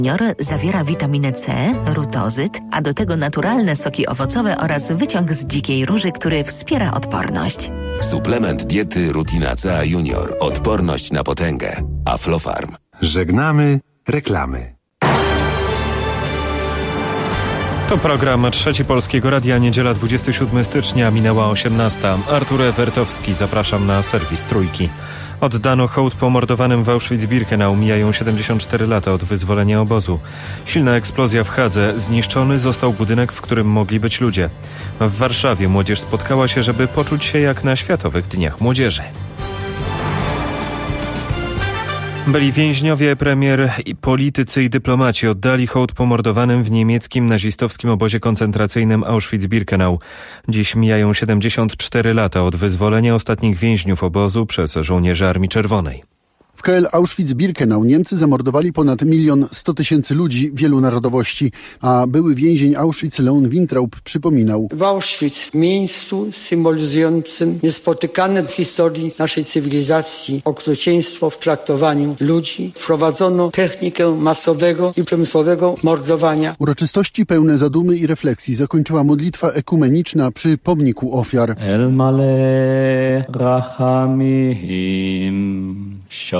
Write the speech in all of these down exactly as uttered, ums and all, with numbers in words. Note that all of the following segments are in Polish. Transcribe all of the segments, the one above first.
Zawiera witaminę C, rutozyt, a do tego naturalne soki owocowe oraz wyciąg z dzikiej róży, który wspiera odporność. Suplement diety Rutina C A Junior. Odporność na potęgę. Aflofarm. Żegnamy reklamy. To program Trzeci Polskiego Radia, niedziela dwudziestego siódmego stycznia, minęła osiemnasta. Artur Ewertowski, zapraszam na serwis Trójki. Oddano hołd pomordowanym w Auschwitz-Birkenau. Mijają siedemdziesiąt cztery lata od wyzwolenia obozu. Silna eksplozja w Hadze. Zniszczony został budynek, w którym mogli być ludzie. W Warszawie młodzież spotkała się, żeby poczuć się jak na Światowych Dniach Młodzieży. Byli więźniowie, premier, i politycy i dyplomaci oddali hołd pomordowanym w niemieckim nazistowskim obozie koncentracyjnym Auschwitz-Birkenau. Dziś mijają siedemdziesiąt cztery lata od wyzwolenia ostatnich więźniów obozu przez żołnierzy Armii Czerwonej. W K L Auschwitz-Birkenau Niemcy zamordowali ponad milion sto tysięcy ludzi wielu narodowości, a były więzień Auschwitz Leon Wintraub przypominał. W Auschwitz, miejscu symbolizującym niespotykane w historii naszej cywilizacji okrucieństwo w traktowaniu ludzi, wprowadzono technikę masowego i przemysłowego mordowania. Uroczystości pełne zadumy i refleksji zakończyła modlitwa ekumeniczna przy pomniku ofiar. El male rachamim.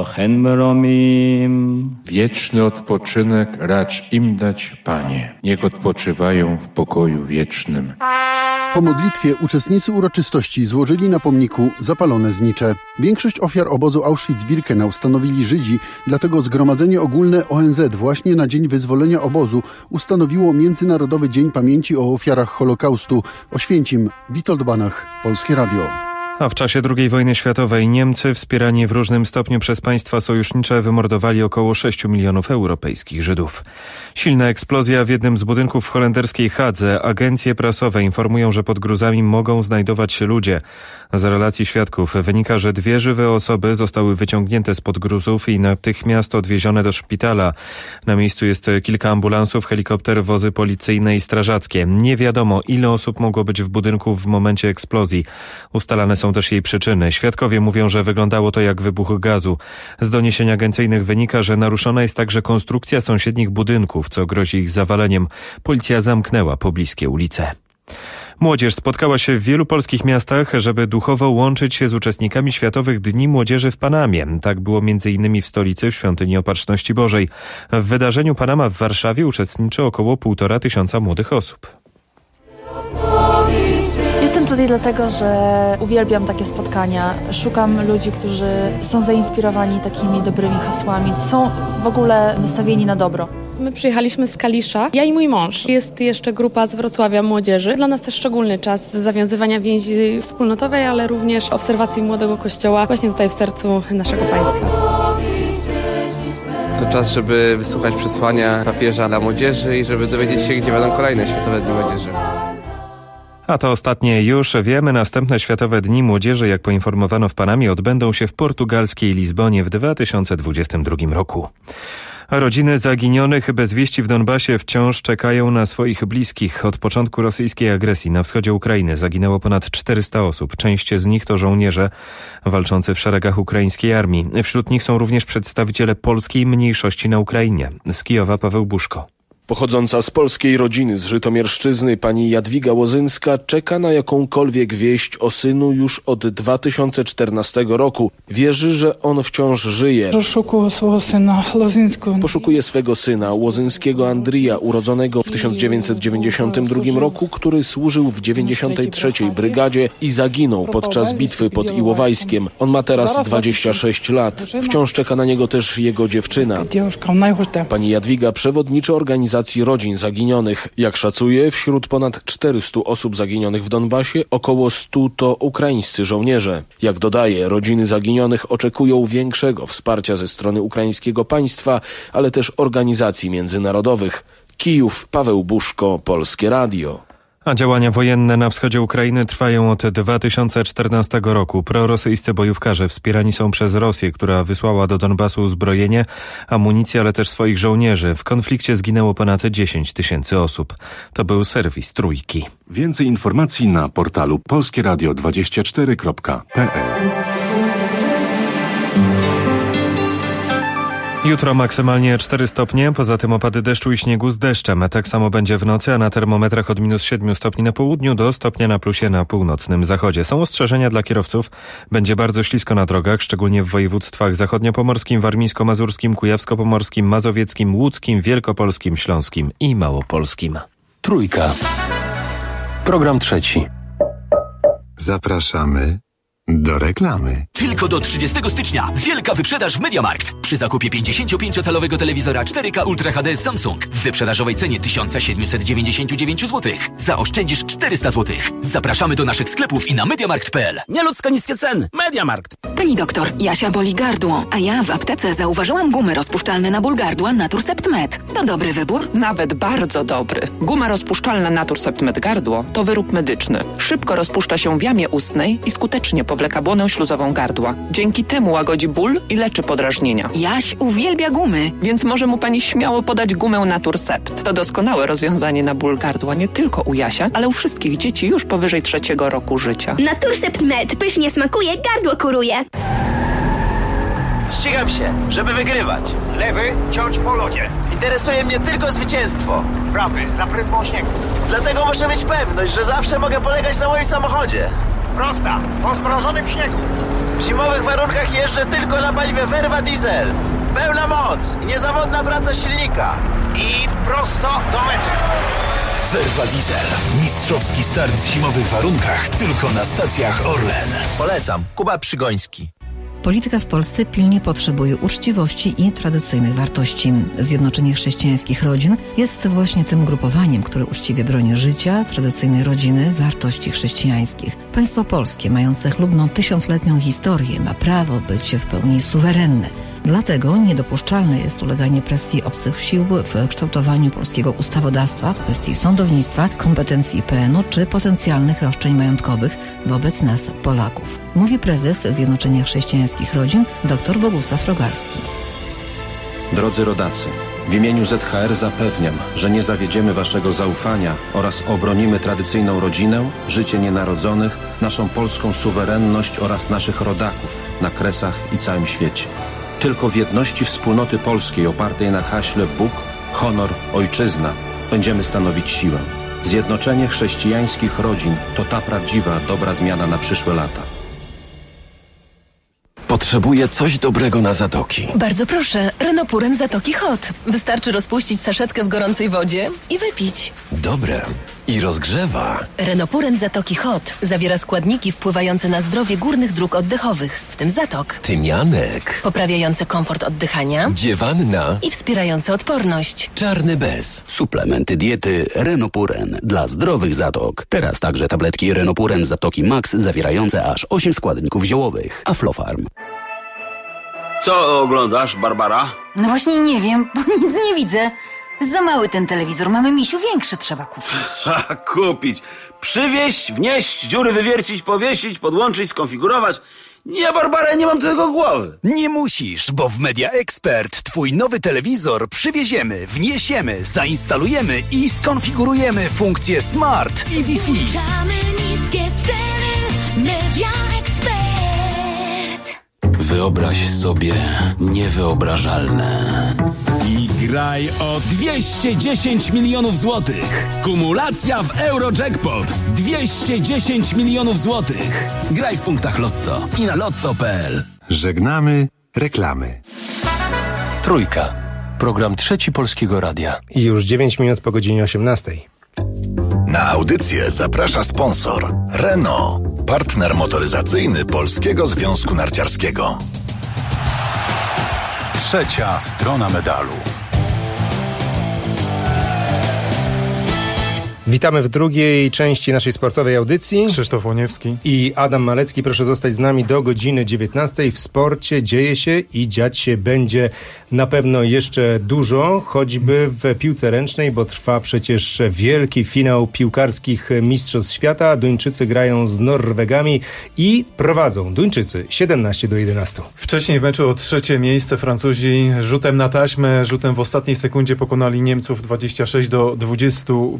Wieczny odpoczynek racz im dać, Panie. Niech odpoczywają w pokoju wiecznym. Po modlitwie uczestnicy uroczystości złożyli na pomniku zapalone znicze. Większość ofiar obozu Auschwitz-Birkenau stanowili Żydzi, dlatego Zgromadzenie Ogólne O N Z właśnie na dzień wyzwolenia obozu ustanowiło Międzynarodowy Dzień Pamięci o Ofiarach Holokaustu. Oświęcim, Witold Banach, Polskie Radio. A w czasie drugiej wojny światowej Niemcy, wspierani w różnym stopniu przez państwa sojusznicze, wymordowali około sześć milionów europejskich Żydów. Silna eksplozja w jednym z budynków w holenderskiej Hadze. Agencje prasowe informują, że pod gruzami mogą znajdować się ludzie. Z relacji świadków wynika, że dwie żywe osoby zostały wyciągnięte spod gruzów i natychmiast odwiezione do szpitala. Na miejscu jest kilka ambulansów, helikopter, wozy policyjne i strażackie. Nie wiadomo, ile osób mogło być w budynku w momencie eksplozji. Ustalane są też jej przyczyny. Świadkowie mówią, że wyglądało to jak wybuch gazu. Z doniesień agencyjnych wynika, że naruszona jest także konstrukcja sąsiednich budynków, co grozi ich zawaleniem. Policja zamknęła pobliskie ulice. Młodzież spotkała się w wielu polskich miastach, żeby duchowo łączyć się z uczestnikami Światowych Dni Młodzieży w Panamie. Tak było między innymi w stolicy, w Świątyni Opatrzności Bożej. W wydarzeniu Panama w Warszawie uczestniczy około półtora tysiąca młodych osób. Jestem tutaj dlatego, że uwielbiam takie spotkania. Szukam ludzi, którzy są zainspirowani takimi dobrymi hasłami. Są w ogóle nastawieni na dobro. My przyjechaliśmy z Kalisza, ja i mój mąż. Jest jeszcze grupa z Wrocławia młodzieży. Dla nas też szczególny czas zawiązywania więzi wspólnotowej, ale również obserwacji młodego kościoła właśnie tutaj w sercu naszego państwa. To czas, żeby wysłuchać przesłania papieża dla młodzieży i żeby dowiedzieć się, gdzie będą kolejne Światowe Dni Młodzieży. A to ostatnie już wiemy. Następne Światowe Dni Młodzieży, jak poinformowano w Panamie, odbędą się w portugalskiej Lizbonie w dwa tysiące dwudziestym drugim roku. Rodziny zaginionych bez wieści w Donbasie wciąż czekają na swoich bliskich. Od początku rosyjskiej agresji na wschodzie Ukrainy zaginęło ponad czterysta osób. Część z nich to żołnierze walczący w szeregach ukraińskiej armii. Wśród nich są również przedstawiciele polskiej mniejszości na Ukrainie. Z Kijowa Paweł Buszko. Pochodząca z polskiej rodziny z Żytomierszczyzny pani Jadwiga Łozyńska czeka na jakąkolwiek wieść o synu już od dwa tysiące czternastego roku. Wierzy, że on wciąż żyje. Poszukuje swego syna, łozyńskiego Andrija, urodzonego w tysiąc dziewięćset dziewięćdziesiątym drugim roku, który służył w dziewięćdziesiątej trzeciej Brygadzie i zaginął podczas bitwy pod Iłowajskiem. On ma teraz dwadzieścia sześć lat. Wciąż czeka na niego też jego dziewczyna. Pani Jadwiga przewodniczy organizacji rodzin zaginionych. Jak szacuje, wśród ponad czterystu osób zaginionych w Donbasie około stu to ukraińscy żołnierze. Jak dodaje, rodziny zaginionych oczekują większego wsparcia ze strony ukraińskiego państwa, ale też organizacji międzynarodowych. Kijów, Paweł Buszko, Polskie Radio. A działania wojenne na wschodzie Ukrainy trwają od dwa tysiące czternastego roku. Prorosyjscy bojówkarze wspierani są przez Rosję, która wysłała do Donbasu uzbrojenie, amunicję, ale też swoich żołnierzy. W konflikcie zginęło ponad dziesięć tysięcy osób. To był serwis Trójki. Więcej informacji na portalu polskie radio dwadzieścia cztery kropka p l. Jutro maksymalnie cztery stopnie, poza tym opady deszczu i śniegu z deszczem. Tak samo będzie w nocy, a na termometrach od minus siedmiu stopni na południu do stopnia na plusie na północnym zachodzie. Są ostrzeżenia dla kierowców. Będzie bardzo ślisko na drogach, szczególnie w województwach zachodniopomorskim, warmińsko-mazurskim, kujawsko-pomorskim, mazowieckim, łódzkim, wielkopolskim, śląskim i małopolskim. Trójka. Program trzeci. Zapraszamy do reklamy. Tylko do trzydziestego stycznia wielka wyprzedaż w MediaMarkt. Przy zakupie pięćdziesięciopięciocalowego telewizora cztery K Ultra H D Samsung w wyprzedażowej cenie tysiąc siedemset dziewięćdziesiąt dziewięć złotych zaoszczędzisz czterysta złotych. Zapraszamy do naszych sklepów i na mediamarkt kropka p l. Nieludzko niskie ceny. MediaMarkt. Pani doktor, Jasia boli gardło, a ja w aptece zauważyłam gumy rozpuszczalne na ból gardła Naturcept Med. To dobry wybór? Nawet bardzo dobry. Guma rozpuszczalna Naturcept Med gardło to wyrób medyczny. Szybko rozpuszcza się w jamie ustnej i skutecznie powleka błonę śluzową gardła. Dzięki temu łagodzi ból i leczy podrażnienia. Jaś uwielbia gumy. Więc może mu pani śmiało podać gumę Naturcept. To doskonałe rozwiązanie na ból gardła nie tylko u Jasia, ale u wszystkich dzieci już powyżej trzeciego roku życia. Naturcept Med pysznie smakuje, gardło kuruje. Ścigam się, żeby wygrywać. Lewy, ciąć po lodzie. Interesuje mnie tylko zwycięstwo. Prawy, za pryzmą śniegu. Dlatego muszę mieć pewność, że zawsze mogę polegać na moim samochodzie. Prosta, po zmrożonym śniegu. W zimowych warunkach jeżdżę tylko na paliwie Verva Diesel. Pełna moc i niezawodna praca silnika. I prosto do mety. Verva Diesel. Mistrzowski start w zimowych warunkach tylko na stacjach Orlen. Polecam. Kuba Przygoński. Polityka w Polsce pilnie potrzebuje uczciwości i tradycyjnych wartości. Zjednoczenie Chrześcijańskich Rodzin jest właśnie tym grupowaniem, które uczciwie broni życia, tradycyjnej rodziny, wartości chrześcijańskich. Państwo polskie, mające chlubną tysiącletnią historię, ma prawo być w pełni suwerenne. Dlatego niedopuszczalne jest uleganie presji obcych sił w kształtowaniu polskiego ustawodawstwa w kwestii sądownictwa, kompetencji I P N u czy potencjalnych roszczeń majątkowych wobec nas, Polaków. Mówi prezes Zjednoczenia Chrześcijańskich Rodzin dr Bogusław Rogalski. Drodzy rodacy, w imieniu Z H R zapewniam, że nie zawiedziemy waszego zaufania oraz obronimy tradycyjną rodzinę, życie nienarodzonych, naszą polską suwerenność oraz naszych rodaków na Kresach i całym świecie. Tylko w jedności wspólnoty polskiej opartej na haśle Bóg, honor, ojczyzna będziemy stanowić siłę. Zjednoczenie chrześcijańskich rodzin to ta prawdziwa, dobra zmiana na przyszłe lata. Potrzebuję coś dobrego na zatoki. Bardzo proszę, Renopuren Zatoki Hot. Wystarczy rozpuścić saszetkę w gorącej wodzie i wypić. Dobre. I rozgrzewa. Renopuren Zatoki Hot zawiera składniki wpływające na zdrowie górnych dróg oddechowych, w tym zatok. Tymianek. Poprawiające komfort oddychania. Dziewanna. I wspierające odporność. Czarny bez. Suplementy diety Renopuren dla zdrowych zatok. Teraz także tabletki Renopuren Zatoki Max zawierające aż osiem składników ziołowych. Aflofarm. Co oglądasz, Barbara? No właśnie nie wiem, bo nic nie widzę. Za mały ten telewizor. Mamy, misiu, większy trzeba kupić. Trzeba kupić. Przywieźć, wnieść, dziury wywiercić, powiesić, podłączyć, skonfigurować. Nie, Barbara, nie mam do tego głowy. Nie musisz, bo w Media Expert twój nowy telewizor przywieziemy, wniesiemy, zainstalujemy i skonfigurujemy funkcje Smart i Wi-Fi. Niskie ceny, Media Expert. Wyobraź sobie niewyobrażalne. I graj o dwieście dziesięć milionów złotych. Kumulacja w Eurojackpot. dwieście dziesięć milionów złotych. Graj w punktach Lotto i na lotto kropka p l. Żegnamy reklamy. Trójka. Program Trzeci Polskiego Radia. I już dziewięć minut po godzinie osiemnastej. Na audycję zaprasza sponsor Renault, partner motoryzacyjny Polskiego Związku Narciarskiego. Trzecia strona medalu. Witamy w drugiej części naszej sportowej audycji. Krzysztof Łoniewski I Adam Malecki. Proszę zostać z nami do godziny dziewiętnastej. W sporcie dzieje się i dziać się będzie na pewno jeszcze dużo, choćby w piłce ręcznej, bo trwa przecież wielki finał piłkarskich Mistrzostw Świata. Duńczycy grają z Norwegami i prowadzą Duńczycy siedemnaście do jedenastu. Wcześniej w meczu o trzecie miejsce Francuzi rzutem na taśmę, rzutem w ostatniej sekundzie pokonali Niemców dwadzieścia sześć do dwudziestu pięciu.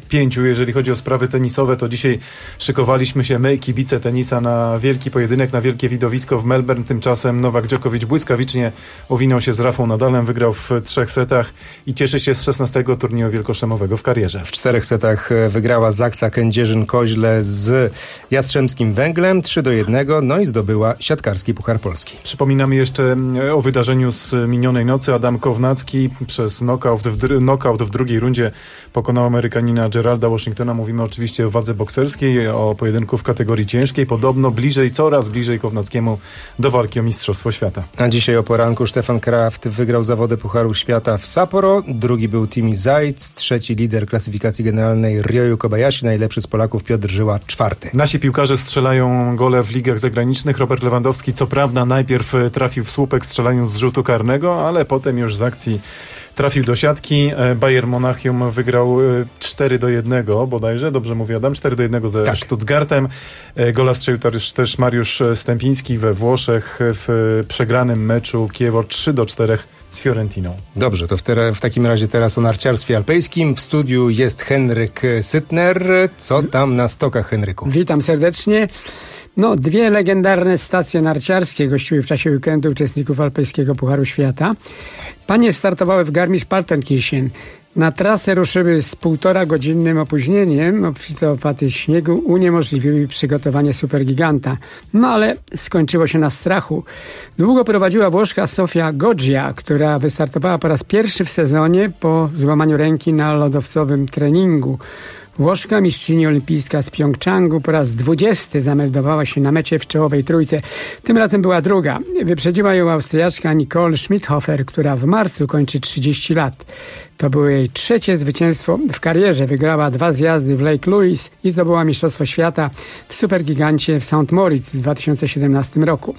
jeżeli chodzi o sprawy tenisowe, to dzisiaj szykowaliśmy się my, kibice tenisa, na wielki pojedynek, na wielkie widowisko w Melbourne. Tymczasem Nowak Djokovic błyskawicznie owinął się z Rafą Nadalem, wygrał w trzech setach i cieszy się z szesnastego turnieju wielkoszlemowego w karierze. W czterech setach wygrała Zaksa Kędzierzyn-Koźle z Jastrzębskim Węglem trzy do jednego, no i zdobyła siatkarski Puchar Polski. Przypominamy jeszcze o wydarzeniu z minionej nocy. Adam Kownacki przez knockout w, dr- knockout w drugiej rundzie pokonał Amerykanina Geralda Washingtona. Mówimy oczywiście o wadze bokserskiej, o pojedynku w kategorii ciężkiej. Podobno bliżej, coraz bliżej Kownackiemu do walki o Mistrzostwo Świata. A dzisiaj o poranku Stefan Kraft wygrał zawody Pucharu Świata w Sapporo. Drugi był Timi Zajc, trzeci lider klasyfikacji generalnej Ryoyu Kobayashi, najlepszy z Polaków Piotr Żyła czwarty. Nasi piłkarze strzelają gole w ligach zagranicznych. Robert Lewandowski co prawda najpierw trafił w słupek strzelając z rzutu karnego, ale potem już z akcji trafił do siatki. Bayern Monachium wygrał cztery do jednego bodajże, dobrze mówię Adam, cztery do jednego ze tak. Stuttgartem. Gola strzelił też, też Mariusz Stępiński we Włoszech w przegranym meczu Kiewo trzy do czterech z Fiorentiną. Dobrze, to w, te, w takim razie teraz o narciarstwie alpejskim. W studiu jest Henryk Sytner. Co tam na stokach, Henryku? Witam serdecznie. No, dwie legendarne stacje narciarskie gościły w czasie weekendu uczestników Alpejskiego Pucharu Świata. Panie startowały w Garmisch-Partenkirchen. Na trasę ruszyły z półtora godzinnym opóźnieniem. Obfice opady śniegu uniemożliwiły przygotowanie supergiganta. No ale skończyło się na strachu. Długo prowadziła Włoszka Sofia Goggia, która wystartowała po raz pierwszy w sezonie po złamaniu ręki na lodowcowym treningu. Włoszka, mistrzyni olimpijska z Pjongczangu, po raz dwudziesty zameldowała się na mecie w czołowej trójce. Tym razem była druga. Wyprzedziła ją Austriaczka Nicole Schmidhofer, która w marcu kończy trzydzieści lat. To było jej trzecie zwycięstwo w karierze. Wygrała dwa zjazdy w Lake Louise i zdobyła Mistrzostwo Świata w Supergigancie w Saint Moritz w dwa tysiące siedemnastym roku.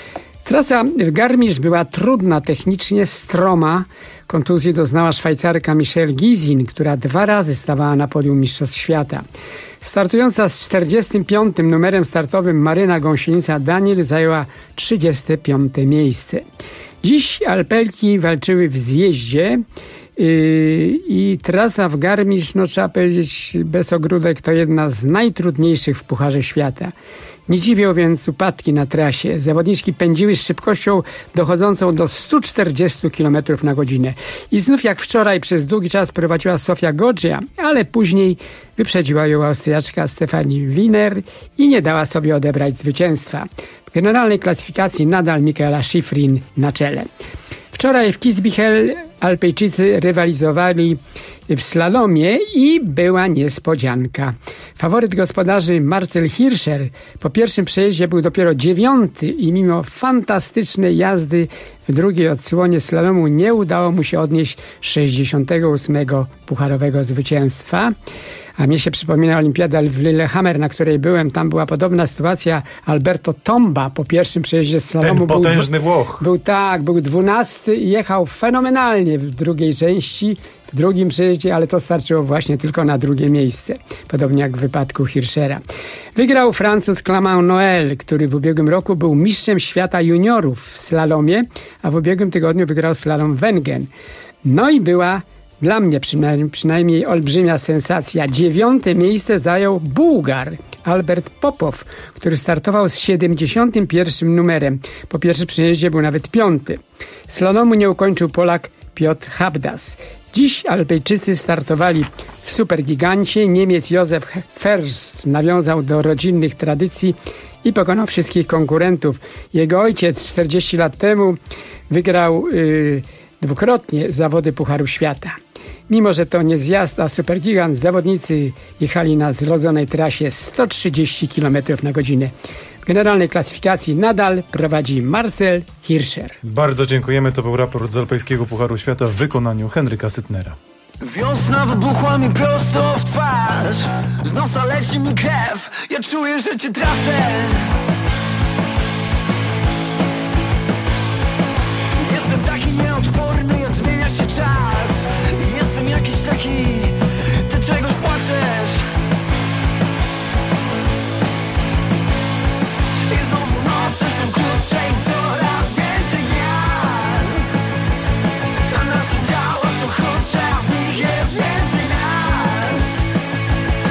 Trasa w Garmisch była trudna, technicznie stroma. Kontuzji doznała Szwajcarka Michelle Gizin, która dwa razy stawała na podium Mistrzostw Świata. Startująca z czterdziestym piątym numerem startowym Maryna Gąsienica-Daniel zajęła trzydzieste piąte miejsce. Dziś Alpelki walczyły w zjeździe yy, i trasa w Garmisch, no trzeba powiedzieć bez ogródek, to jedna z najtrudniejszych w Pucharze Świata. Nie dziwią więc upadki na trasie. Zawodniczki pędziły z szybkością dochodzącą do stu czterdziestu kilometrów na godzinę. I znów jak wczoraj przez długi czas prowadziła Sofia Goggia, ale później wyprzedziła ją Austriaczka Stefanie Wiener i nie dała sobie odebrać zwycięstwa. W generalnej klasyfikacji nadal Michaela Schifrin na czele. Wczoraj w Kitzbühel Alpejczycy rywalizowali w slalomie i była niespodzianka. Faworyt gospodarzy Marcel Hirscher po pierwszym przejeździe był dopiero dziewiąty i mimo fantastycznej jazdy w drugiej odsłonie slalomu nie udało mu się odnieść sześćdziesiątego ósmego pucharowego zwycięstwa. A mnie się przypomina olimpiada w Lillehammer, na której byłem. Tam była podobna sytuacja. Alberto Tomba po pierwszym przejeździe slalomu. Ten potężny był, Włoch. Był tak, był dwunasty i jechał fenomenalnie w drugiej części, w drugim przejeździe, ale to starczyło właśnie tylko na drugie miejsce. Podobnie jak w wypadku Hirschera. Wygrał Francuz Clément Noël, który w ubiegłym roku był mistrzem świata juniorów w slalomie, a w ubiegłym tygodniu wygrał slalom Wengen. No i była dla mnie przynajmniej, przynajmniej olbrzymia sensacja. Dziewiąte miejsce zajął Bułgar Albert Popow, który startował z siedemdziesiątym pierwszym numerem. Po pierwszym przejeździe był nawet piąty. Slalomu nie ukończył Polak Piotr Habdas. Dziś Alpejczycy startowali w Supergigancie. Niemiec Józef Ferst nawiązał do rodzinnych tradycji i pokonał wszystkich konkurentów. Jego ojciec czterdzieści lat temu wygrał yy, dwukrotnie zawody Pucharu Świata. Mimo że to nie zjazd, a supergigant, zawodnicy jechali na zrodzonej trasie sto trzydzieści kilometrów na godzinę. W generalnej klasyfikacji nadal prowadzi Marcel Hirscher. Bardzo dziękujemy. To był raport z Alpejskiego Pucharu Świata w wykonaniu Henryka Sytnera. Wiosna wybuchła mi prosto w twarz. Z nosa leci mi krew. Ja czuję, że cię tracę. Jestem taki nieodporny, jak zmienia się czas. Jestem jakiś taki, ty czegoś płaczesz. I znowu noce są krótsze i coraz więcej dnia. A nasze ciała są chudsze, a w nich jest więcej nas.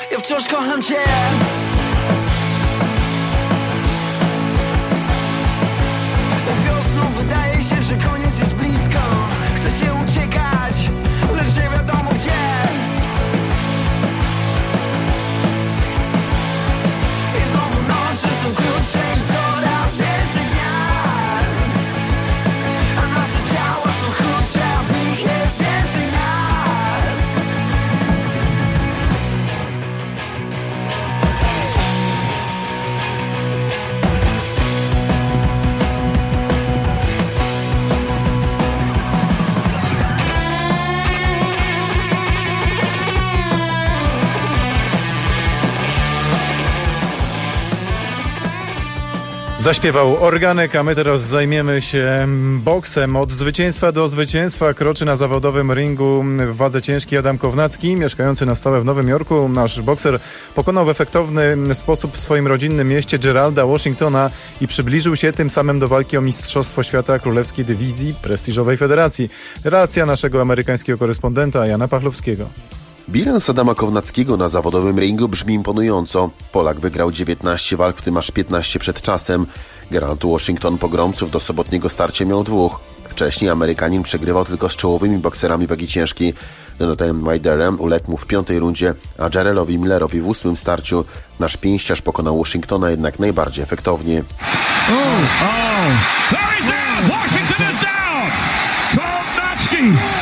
Ja wciąż kocham cię. Wiosną wydaje się, że koniec jest blisko. Chce się uciekać, lecz nie wiadomo gdzie. I znowu noce są krótsze i coraz więcej zmian. A nasze ciała są chudsze, a w nich jest więcej nas. Zaśpiewał Organek, a my teraz zajmiemy się boksem. Od zwycięstwa do zwycięstwa kroczy na zawodowym ringu w wadze ciężkiej Adam Kownacki, mieszkający na stałe w Nowym Jorku. Nasz bokser pokonał w efektowny sposób w swoim rodzinnym mieście Geralda Washingtona i przybliżył się tym samym do walki o Mistrzostwo Świata Królewskiej Dywizji Prestiżowej Federacji. Relacja naszego amerykańskiego korespondenta Jana Pachlowskiego. Bilans Adama Kownackiego na zawodowym ringu brzmi imponująco. Polak wygrał dziewiętnaście walk, w tym aż piętnaście przed czasem. Gerald Washington pogromców do sobotniego starcia miał dwóch. Wcześniej Amerykanin przegrywał tylko z czołowymi bokserami wagi ciężkiej. Deontayem Wilderem uległ mu w piątej rundzie, a Jarrelowi Millerowi w ósmym starciu. Nasz pięściarz pokonał Washingtona jednak najbardziej efektownie. Oh, oh. There he's down. Washington is down. Kownacki.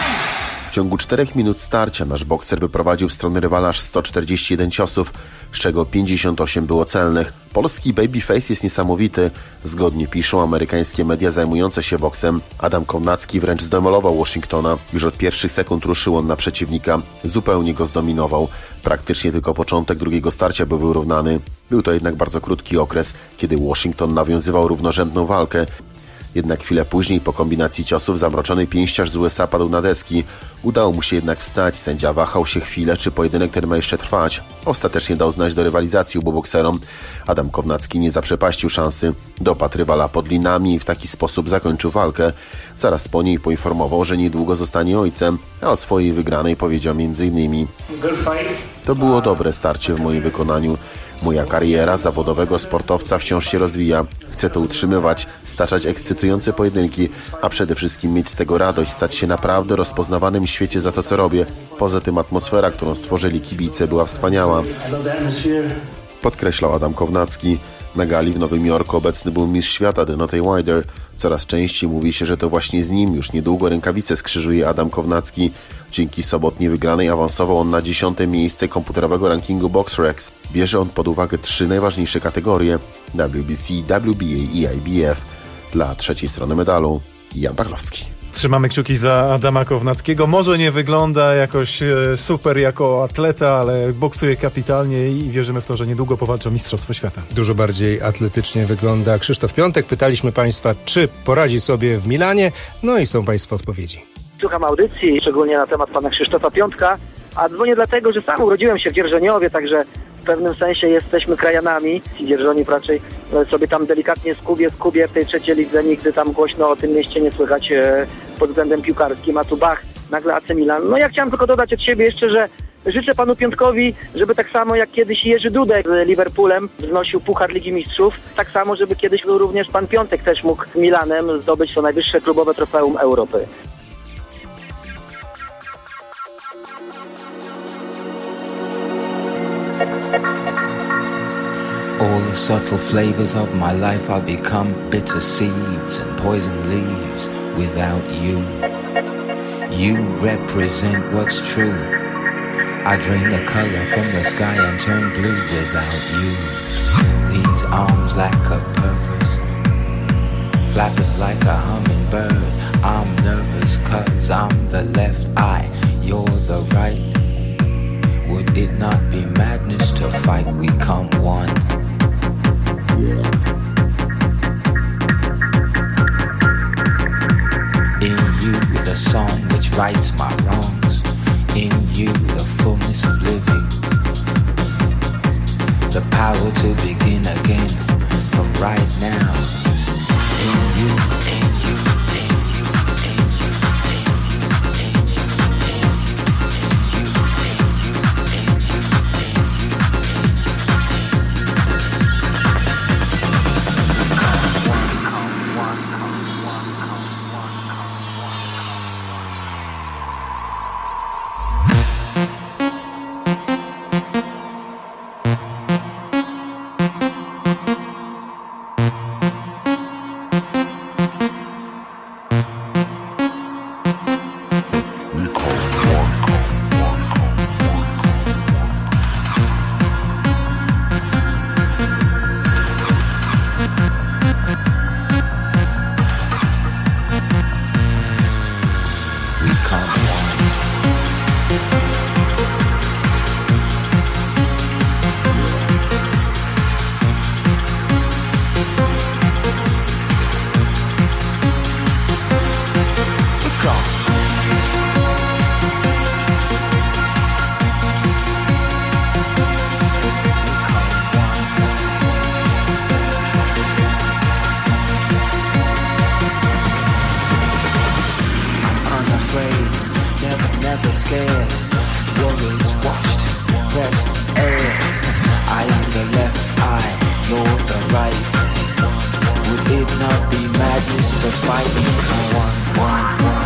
W ciągu czterech minut starcia nasz bokser wyprowadził w stronę rywala aż sto czterdzieści jeden ciosów, z czego pięćdziesiąt osiem było celnych. Polski babyface jest niesamowity. Zgodnie piszą amerykańskie media zajmujące się boksem. Adam Kownacki wręcz zdemolował Washingtona. Już od pierwszych sekund ruszył on na przeciwnika. Zupełnie go zdominował. Praktycznie tylko początek drugiego starcia był wyrównany. Był to jednak bardzo krótki okres, kiedy Washington nawiązywał równorzędną walkę. Jednak chwilę później, po kombinacji ciosów, zamroczony pięściarz z U S A padł na deski. Udało mu się jednak wstać. Sędzia wahał się chwilę, czy pojedynek ten ma jeszcze trwać. Ostatecznie dał znać do rywalizacji obu bokserom. Adam Kownacki nie zaprzepaścił szansy. Dopadł rywala pod linami i w taki sposób zakończył walkę. Zaraz po niej poinformował, że niedługo zostanie ojcem, a o swojej wygranej powiedział między innymi: to było dobre starcie w moim wykonaniu. Moja kariera zawodowego sportowca wciąż się rozwija. Chcę to utrzymywać, staczać ekscytujące pojedynki, a przede wszystkim mieć z tego radość, stać się naprawdę rozpoznawanym w świecie za to, co robię. Poza tym atmosfera, którą stworzyli kibice, była wspaniała. Podkreślał Adam Kownacki. Na gali w Nowym Jorku obecny był mistrz świata Deontay Wilder. Coraz częściej mówi się, że to właśnie z nim już niedługo rękawice skrzyżuje Adam Kownacki. Dzięki sobotniej wygranej awansował on na dziesiąte miejsce komputerowego rankingu BoxRec. Bierze on pod uwagę trzy najważniejsze kategorie: W B C, W B A i I B F. Dla trzeciej strony medalu Jan Pachlowski. Trzymamy kciuki za Adama Kownackiego. Może nie wygląda jakoś super jako atleta, ale boksuje kapitalnie i wierzymy w to, że niedługo powalczy o Mistrzostwo Świata. Dużo bardziej atletycznie wygląda Krzysztof Piątek. Pytaliśmy Państwa, czy poradzi sobie w Milanie. No i są Państwa odpowiedzi. Słucham audycji, szczególnie na temat pana Krzysztofa Piątka, a dzwonię dlatego, że sam urodziłem się w Dzierżoniowie, także w pewnym sensie jesteśmy krajanami. Dzierżoniów raczej sobie tam delikatnie skubie, skubie w tej trzeciej lidze, nigdy tam głośno o tym mieście nie słychać e, pod względem piłkarskim, a tu bach, nagle A C Milan. No ja chciałem tylko dodać od siebie jeszcze, że życzę panu Piątkowi, żeby tak samo jak kiedyś Jerzy Dudek z Liverpoolem wznosił Puchar Ligi Mistrzów, tak samo, żeby kiedyś również pan Piątek też mógł Milanem zdobyć to najwyższe klubowe trofeum Europy. All the subtle flavors of my life I'll become bitter seeds and poison leaves without you. You represent what's true. I drain the color from the sky and turn blue without you. These arms lack a purpose, flapping like a hummingbird. I'm nervous cause I'm the left eye, you're the right. Would it not be madness to fight? We come one. In you the song which rights my wrongs. In you the fullness of living. The power to begin again from right now. In you, in you, in you, in you, in you, in you, in you, in you, in you, in you, in you, in you, right? Would it not be madness to fight? One, one, one.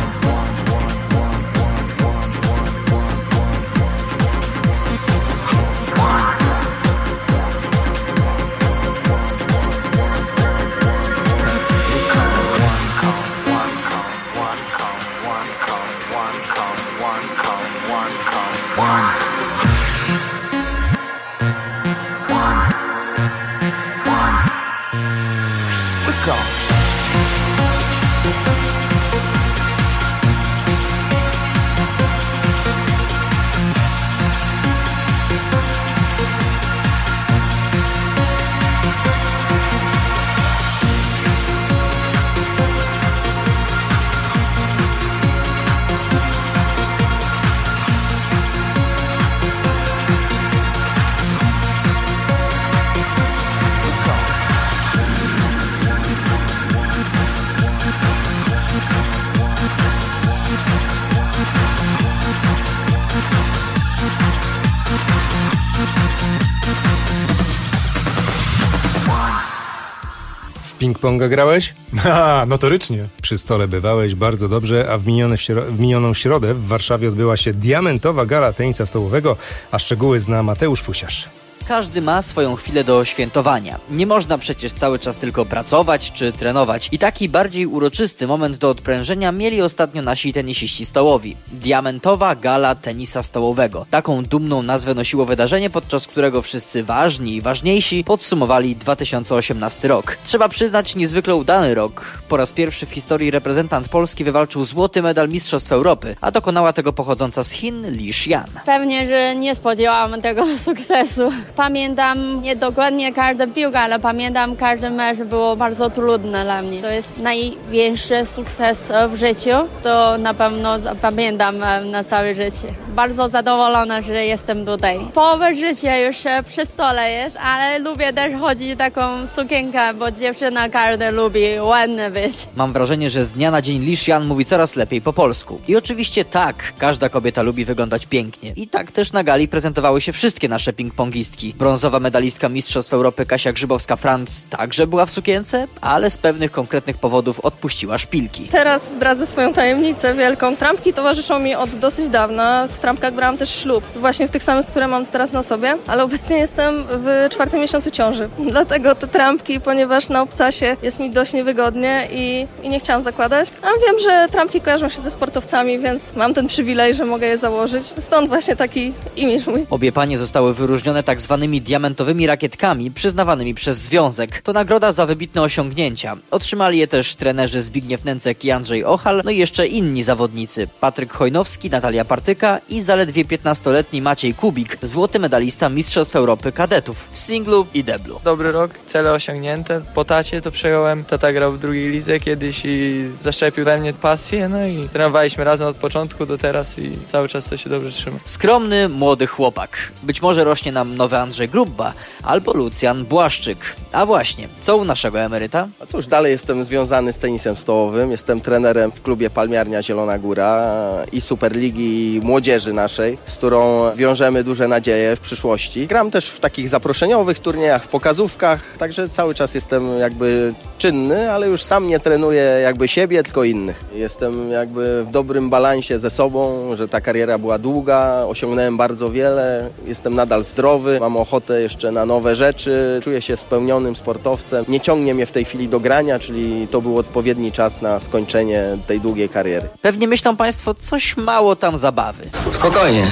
Ping-ponga grałeś? A, notorycznie. Przy stole bywałeś bardzo dobrze, a w, minione w, śro- w minioną środę w Warszawie odbyła się diamentowa gala tenisa stołowego, a szczegóły zna Mateusz Fusiarz. Każdy ma swoją chwilę do świętowania. Nie można przecież cały czas tylko pracować czy trenować. I taki bardziej uroczysty moment do odprężenia mieli ostatnio nasi tenisiści stołowi. Diamentowa gala tenisa stołowego. Taką dumną nazwę nosiło wydarzenie, podczas którego wszyscy ważni i ważniejsi podsumowali dwa tysiące osiemnasty rok. Trzeba przyznać, niezwykle udany rok. Po raz pierwszy w historii reprezentant Polski wywalczył złoty medal Mistrzostw Europy, a dokonała tego pochodząca z Chin Li Xian. Pewnie, że nie spodziewałam tego sukcesu. Pamiętam niedokładnie każdą piłkę, ale pamiętam każdy mecz, było bardzo trudne dla mnie. To jest największy sukces w życiu, to na pewno pamiętam na całe życie. Bardzo zadowolona, że jestem tutaj. Połowę życia już przy stole jest, ale lubię też chodzić taką sukienkę, bo dziewczyna każda lubi ładnie być. Mam wrażenie, że z dnia na dzień Li Xian mówi coraz lepiej po polsku. I oczywiście tak, każda kobieta lubi wyglądać pięknie. I tak też na gali prezentowały się wszystkie nasze ping-pongistki. Brązowa medalistka Mistrzostw Europy Kasia Grzybowska-Franc także była w sukience, ale z pewnych konkretnych powodów odpuściła szpilki. Teraz zdradzę swoją tajemnicę wielką. Trampki towarzyszą mi od dosyć dawna. W trampkach brałam też ślub. Właśnie w tych samych, które mam teraz na sobie, ale obecnie jestem w czwartym miesiącu ciąży. Dlatego te trampki, ponieważ na obcasie jest mi dość niewygodnie i, i nie chciałam zakładać. A wiem, że trampki kojarzą się ze sportowcami, więc mam ten przywilej, że mogę je założyć. Stąd właśnie taki imidż mój. Obie panie zostały wyróżnione tak zwanymi diamentowymi rakietkami przyznawanymi przez związek. To nagroda za wybitne osiągnięcia. Otrzymali je też trenerzy Zbigniew Nęcek i Andrzej Ochal, no i jeszcze inni zawodnicy. Patryk Chojnowski, Natalia Partyka i zaledwie piętnastoletni Maciej Kubik, złoty medalista Mistrzostw Europy kadetów w singlu i deblu. Dobry rok, cele osiągnięte. Po tacie to przejąłem. Tata grał w drugiej lidze kiedyś i zaszczepił we mnie pasję, no i trenowaliśmy razem od początku do teraz i cały czas to się dobrze trzyma. Skromny, młody chłopak. Być może rośnie nam nowy Andrzej Grubba albo Lucjan Błaszczyk. A właśnie, co u naszego emeryta? A cóż, dalej jestem związany z tenisem stołowym. Jestem trenerem w klubie Palmiarnia Zielona Góra i Superligi Młodzieży naszej, z którą wiążemy duże nadzieje w przyszłości. Gram też w takich zaproszeniowych turniejach, w pokazówkach, także cały czas jestem jakby czynny, ale już sam nie trenuję jakby siebie, tylko innych. Jestem jakby w dobrym balansie ze sobą, że ta kariera była długa, osiągnąłem bardzo wiele, jestem nadal zdrowy, mam ochotę jeszcze na nowe rzeczy, czuję się spełnionym sportowcem. Nie ciągnie mnie w tej chwili do grania, czyli to był odpowiedni czas na skończenie tej długiej kariery. Pewnie myślą Państwo, coś mało tam zabawy. Spokojnie,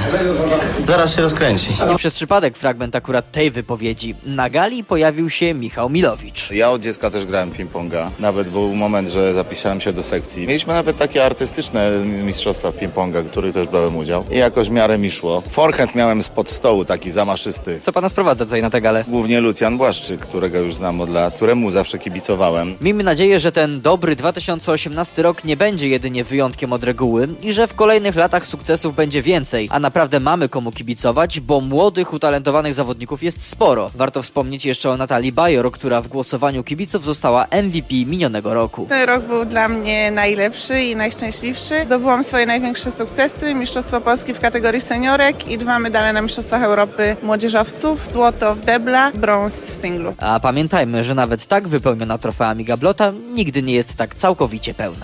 zaraz się rozkręci. Nie przez przypadek fragment akurat tej wypowiedzi. Na gali pojawił się Michał Milowicz. Ja od dziecka też grałem ping-ponga. Nawet był moment, że zapisałem się do sekcji. Mieliśmy nawet takie artystyczne mistrzostwa ping-ponga, w których też brałem udział. I jakoś w miarę mi szło. Forehand miałem spod stołu, taki zamaszysty. Co pana sprowadza tutaj na tę galę? Głównie Lucjan Błaszczyk, którego już znam od lat, któremu zawsze kibicowałem. Miejmy nadzieję, że ten dobry dwa tysiące osiemnasty rok nie będzie jedynie wyjątkiem od reguły i że w kolejnych latach sukcesów będzie więcej, a naprawdę mamy komu kibicować, bo młodych, utalentowanych zawodników jest sporo. Warto wspomnieć jeszcze o Natalii Bajor, która w głosowaniu kibiców została M V P minionego roku. Ten rok był dla mnie najlepszy i najszczęśliwszy. Zdobyłam swoje największe sukcesy, Mistrzostwo Polski w kategorii seniorek i dwa medale na Mistrzostwach Europy młodzieżowców. chłopców, złoto w deblach, brąz w singlu. A pamiętajmy, że nawet tak wypełniona trofeami gablota nigdy nie jest tak całkowicie pełna.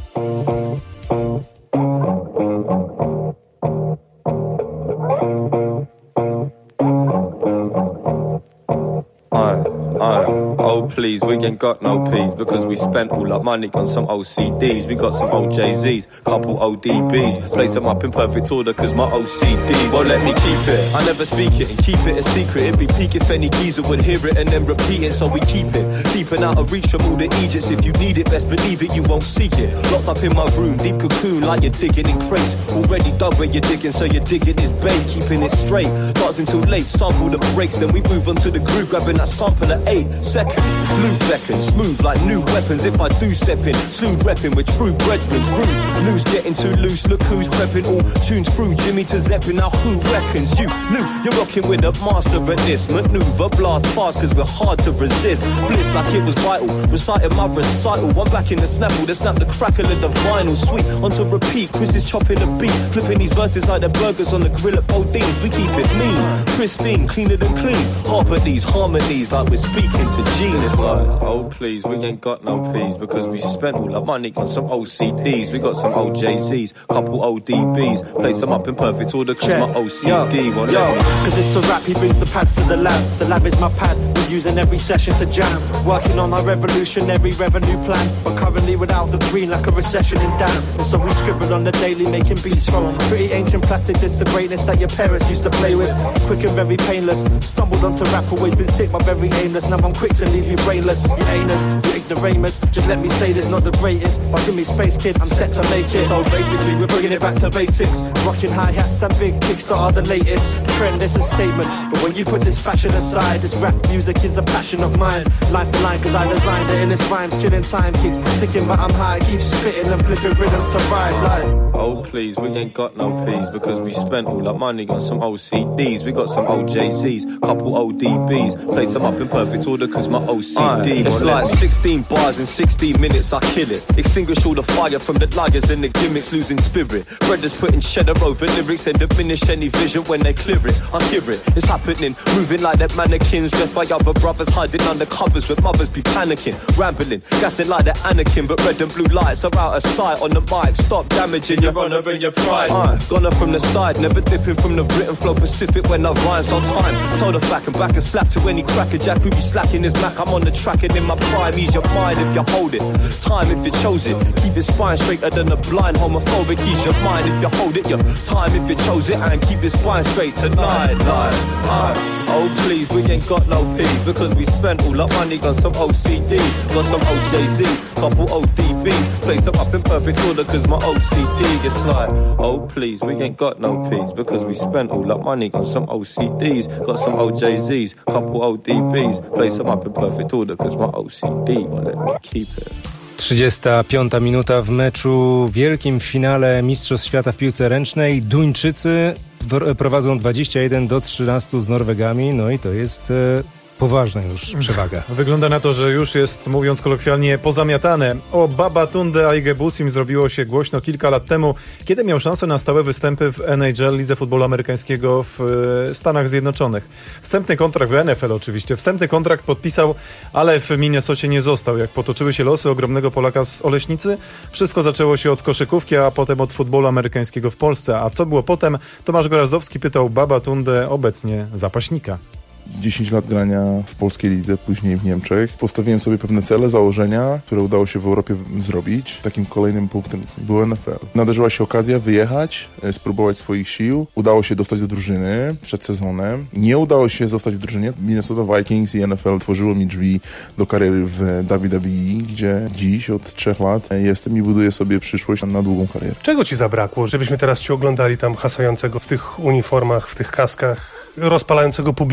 Aye, aye, oh please, we ain't got no peas because we spent all our money on some O C Ds. We got some old Jay-Z's, couple O D B's, place them up in perfect order cause my O C D won't let me keep it. I never speak it and keep it a secret. It'd be peak if any geezer would hear it and then repeat it, so we keep it. Keeping out of reach from all the Egypts. If you need it, best believe it, you won't seek it. Locked up in my room, deep cocoon like you're digging in crates. Already dug where you're digging, so you're digging is bait. Keeping it straight, starts until late, sample the breaks, then we move on to the groove, grabbing that sample at eight seconds. Loop beckons, smooth like new weapons. If I do step in, slewed repping with true brethren. Rude, loose getting too loose. Look who's prepping all tunes through Jimmy to Zeppin. Now who reckons you knew you're rocking with a master at this maneuver? Blast fast cause we're hard to resist. Bliss like it was vital, reciting my recital. One back in the snapple, then snap the crackle of the vinyl. Sweet onto repeat, Chris is chopping the beat, flipping these verses like the burgers on the grill at Bodine's. We keep it mean, pristine, cleaner than clean. Harp at these harmonies like we're speaking to genius. Like, oh please, we ain't got no peas because we spent all our money on some O C Ds. We got some old Jay-Z's, couple O D B's, place them up in perfect order cause my O C D won't let me. Cause it's a rap, he brings the pads to the lab. The lab is my pad, we're using every session to jam. Working on my revolutionary revenue plan, but currently without the green like a recession in damn. And so we scribble on the daily, making beats from pretty ancient plastic, this the greatness that your parents used to play with. Quick and very painless, stumbled onto rap, always been sick but very aimless. Now I'm quick to leave you brainless, you anus, you ignoramus. Just let me say this, not the greatest, but give me space kid, I'm set to make it. So basically we're bringing it back to basics, rocking hi-hats and big kicks that are the latest trend, it's a statement. But when you put this fashion aside, this rap music is a passion of mine. Line for line cause I designed it in its rhymes. Chilling time keeps ticking but I'm high, keep spitting and flipping rhythms to ride like. Oh please, we ain't got no peas because we spent all our money on some O C Ds. We got some old Jay-Z's, couple O D B's, place them up in perfect order cause my O C D. It's like sixteen bars in sixteen minutes, I kill it. Extinguish all the fire from the liars and the gimmicks, losing spirit. Brothers putting cheddar over lyrics, then diminish any vision when they clear it. I hear it, it's happening, moving like that mannequins dressed by other brothers, hiding under covers where mothers be panicking, rambling, gassing like that Anakin, but red and blue lights are out of sight on the mic. Stop damaging your honor and your pride. Uh, gone from the side, never dipping from the written flow Pacific when I rhyme. So time, tell the fact and back and slap to any cracker jack who be slacking his Mac. I'm on the track and in my prime, ease your mind if you hold it. Time if you chose it, keep your spine straighter than a blind homophobic. Ease your mind if you hold it. Your time if you chose it and keep your spine straight tonight. Like, uh, oh please, we ain't got no peas because we spent all our money on some O C Ds. Got some old Jay-Z's, couple O D B's, place them up in perfect order cause my O C D is like, oh please, we ain't got no peas because we spent all our money on some O C Ds. Got some old Jay-Z's, couple O D B's, place them up in perfect order cause my O C D won't let me keep it. trzydziesta piąta minuta w meczu wielkim finale Mistrzostw Świata w piłce ręcznej. Duńczycy prowadzą dwadzieścia jeden do trzynastu z Norwegami, no i to jest e, poważna już przewaga. Wygląda na to, że już jest, mówiąc kolokwialnie, pozamiatane. O Babatunde Aigebusim zrobiło się głośno kilka lat temu, kiedy miał szansę na stałe występy w N H L, Lidze Futbolu Amerykańskiego w Stanach Zjednoczonych. Wstępny kontrakt w N F L oczywiście. Wstępny kontrakt podpisał, ale w Minnesocie nie został. Jak potoczyły się losy ogromnego Polaka z Oleśnicy, wszystko zaczęło się od koszykówki, a potem od futbolu amerykańskiego w Polsce. A co było potem? Tomasz Gorazdowski pytał Babatundę, obecnie zapaśnika. dziesięć lat grania w polskiej lidze, później w Niemczech. Postawiłem sobie pewne cele, założenia, które udało się w Europie zrobić. Takim kolejnym punktem był N F L. Nadarzyła się okazja wyjechać, spróbować swoich sił. Udało się dostać do drużyny przed sezonem. Nie udało się zostać w drużynie. Minnesota Vikings i N F L tworzyło mi drzwi do kariery w W W E, gdzie dziś od trzech lat jestem i buduję sobie przyszłość na długą karierę. Czego ci zabrakło, żebyśmy teraz ci oglądali tam hasającego w tych uniformach, w tych kaskach, rozpalającego publiczność?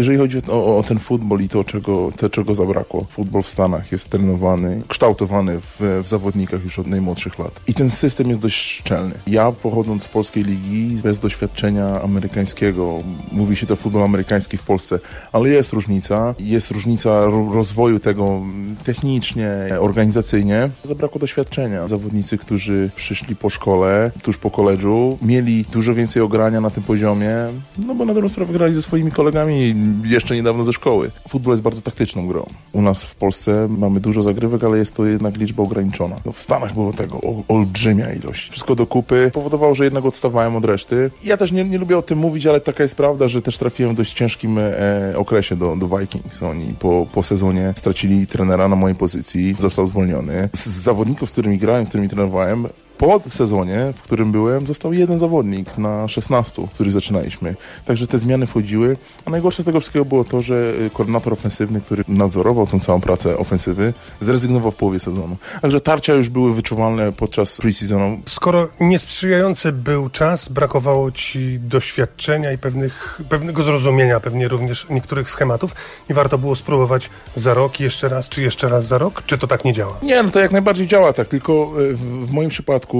Jeżeli chodzi o, o ten futbol i to czego, to, czego zabrakło. Futbol w Stanach jest trenowany, kształtowany w, w zawodnikach już od najmłodszych lat. I ten system jest dość szczelny. Ja, pochodząc z polskiej ligi, bez doświadczenia amerykańskiego, mówi się to futbol amerykański w Polsce, ale jest różnica. Jest różnica rozwoju tego technicznie, organizacyjnie. Zabrakło doświadczenia. Zawodnicy, którzy przyszli po szkole, tuż po koledżu, mieli dużo więcej ogrania na tym poziomie, no bo na dobrą sprawę grali ze swoimi kolegami jeszcze niedawno ze szkoły. Futbol jest bardzo taktyczną grą. U nas w Polsce mamy dużo zagrywek, ale jest to jednak liczba ograniczona. No w Stanach było tego o, olbrzymia ilość. Wszystko do kupy powodowało, że jednak odstawałem od reszty. Ja też nie, nie lubię o tym mówić, ale taka jest prawda, że też trafiłem w dość ciężkim e, okresie do, do Vikings. Oni po, po sezonie stracili trenera na mojej pozycji, został zwolniony. Z zawodników, z którymi grałem, z którymi trenowałem, po sezonie, w którym byłem, został jeden zawodnik na szesnastu, który zaczynaliśmy. Także te zmiany wchodziły, a najgorsze z tego wszystkiego było to, że koordynator ofensywny, który nadzorował tą całą pracę ofensywy, zrezygnował w połowie sezonu. Także tarcia już były wyczuwalne podczas pre-seasonu. Skoro niesprzyjający był czas, brakowało ci doświadczenia i pewnych, pewnego zrozumienia, pewnie również niektórych schematów, nie warto było spróbować za rok, jeszcze raz, czy jeszcze raz za rok? Czy to tak nie działa? Nie, no to jak najbardziej działa tak, tylko w, w moim przypadku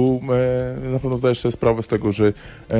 na pewno zdajesz sobie sprawę z tego, że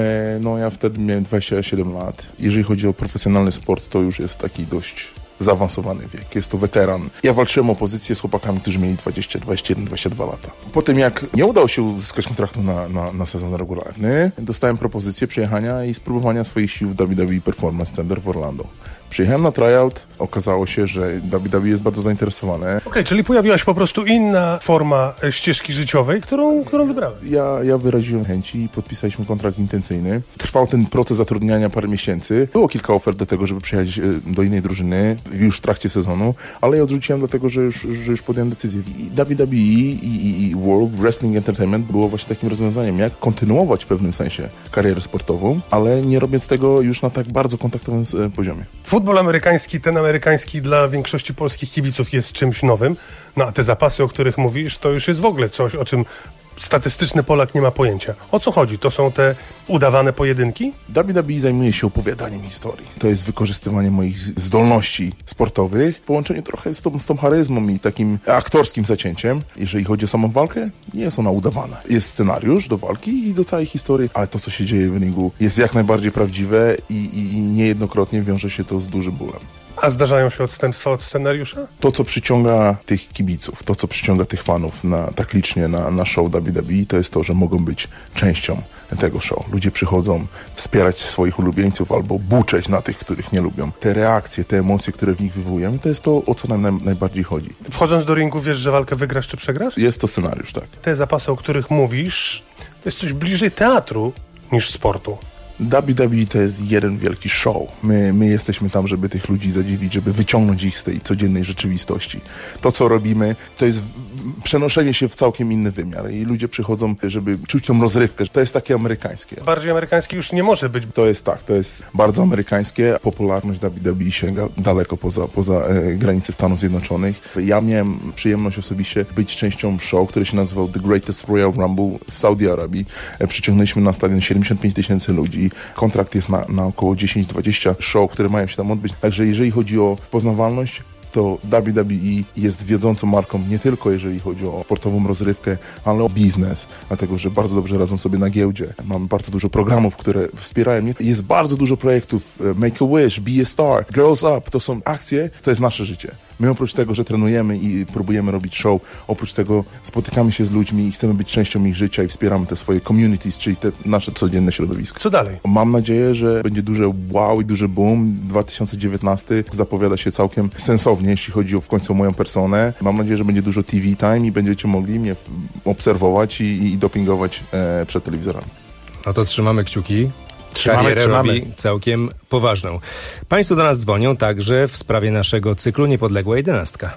no ja wtedy miałem dwadzieścia siedem lat. Jeżeli chodzi o profesjonalny sport, to już jest taki dość zaawansowany wiek. Jest to weteran. Ja walczyłem o pozycję z chłopakami, którzy mieli dwadzieścia, dwadzieścia jeden, dwadzieścia dwa lata. Po tym jak nie udało się uzyskać kontraktu na, na, na sezon regularny, dostałem propozycję przyjechania i spróbowania swoich sił w W W E Performance Center w Orlando. Przyjechałem na tryout, okazało się, że W W E jest bardzo zainteresowane. Okej, okay, czyli pojawiła się po prostu inna forma ścieżki życiowej, którą, którą wybrałem. Ja, ja wyraziłem chęci i podpisaliśmy kontrakt intencyjny. Trwał ten proces zatrudniania parę miesięcy. Było kilka ofert do tego, żeby przyjechać do innej drużyny już w trakcie sezonu, ale ja odrzuciłem dlatego, że już, że już podjąłem decyzję. I W W E i, i, i World Wrestling Entertainment było właśnie takim rozwiązaniem, jak kontynuować w pewnym sensie karierę sportową, ale nie robiąc tego już na tak bardzo kontaktowym poziomie. Futbol amerykański, ten amerykański dla większości polskich kibiców jest czymś nowym, no a te zapasy, o których mówisz, to już jest w ogóle coś, o czym statystyczny Polak nie ma pojęcia. O co chodzi? To są te udawane pojedynki? W W E zajmuje się opowiadaniem historii. To jest wykorzystywanie moich zdolności sportowych w połączeniu trochę z tą, z tą charyzmą i takim aktorskim zacięciem. Jeżeli chodzi o samą walkę, nie jest ona udawana. Jest scenariusz do walki i do całej historii, ale to, co się dzieje w ringu, jest jak najbardziej prawdziwe i, i, i niejednokrotnie wiąże się to z dużym bólem. A zdarzają się odstępstwa od scenariusza? To, co przyciąga tych kibiców, to, co przyciąga tych fanów na, tak licznie na, na show W W E, to jest to, że mogą być częścią tego show. Ludzie przychodzą wspierać swoich ulubieńców albo buczeć na tych, których nie lubią. Te reakcje, te emocje, które w nich wywołujemy, to jest to, o co nam naj, najbardziej chodzi. Wchodząc do ringu, wiesz, że walkę wygrasz czy przegrasz? Jest to scenariusz, tak. Te zapasy, o których mówisz, to jest coś bliżej teatru niż sportu. W W E to jest jeden wielki show. My, my jesteśmy tam, żeby tych ludzi zadziwić, żeby wyciągnąć ich z tej codziennej rzeczywistości. To, co robimy, to jest przenoszenie się w całkiem inny wymiar i ludzie przychodzą, żeby czuć tą rozrywkę. To jest takie amerykańskie. Bardziej amerykańskie już nie może być. To jest tak, to jest bardzo amerykańskie. Popularność W W E sięga daleko poza, poza e, granice Stanów Zjednoczonych. Ja miałem przyjemność osobiście być częścią show, który się nazywał The Greatest Royal Rumble w Saudi Arabii. E, przyciągnęliśmy na stadion siedemdziesiąt pięć tysięcy ludzi. Kontrakt jest na, na około dziesięć dwadzieścia show, które mają się tam odbyć. Także jeżeli chodzi o poznawalność, to W W E jest wiodącą marką nie tylko jeżeli chodzi o sportową rozrywkę, ale o biznes, dlatego że bardzo dobrze radzą sobie na giełdzie. Mamy bardzo dużo programów, które wspierają mnie. Jest bardzo dużo projektów Make a Wish, Be a Star, Girls Up. To są akcje, to jest nasze życie. My oprócz tego, że trenujemy i próbujemy robić show, oprócz tego spotykamy się z ludźmi i chcemy być częścią ich życia i wspieramy te swoje communities, czyli te nasze codzienne środowisko. Co dalej? Mam nadzieję, że będzie duże wow i duży boom. dwa tysiące dziewiętnasty zapowiada się całkiem sensownie, jeśli chodzi o w końcu o moją personę. Mam nadzieję, że będzie dużo T V time i będziecie mogli mnie obserwować i, i dopingować e, przed telewizorami. No to trzymamy kciuki. Trzymamy, Karierę trzymamy. robi całkiem poważną. Państwo do nas dzwonią także w sprawie naszego cyklu Niepodległa jedenastka.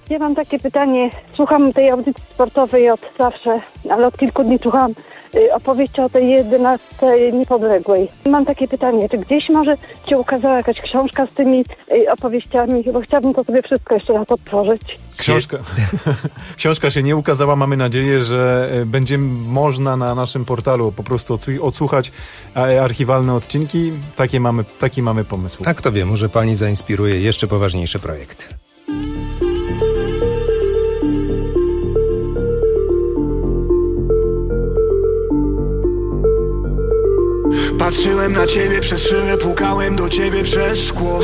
Ja mam takie pytanie. Słucham tej audycji sportowej od zawsze, ale od kilku dni słucham y, opowieści o tej jedenastej niepodległej. Mam takie pytanie, czy gdzieś może się ukazała jakaś książka z tymi y, opowieściami? Bo chciałabym to sobie wszystko jeszcze raz odtworzyć. Książka, książka się nie ukazała. Mamy nadzieję, że będzie można na naszym portalu po prostu odsłuchać archiwalne odcinki. Takie mamy, taki mamy pomysł. A kto wie, może pani zainspiruje jeszcze poważniejszy projekt. Patrzyłem na ciebie przez szybę, pukałem do ciebie przez szkło.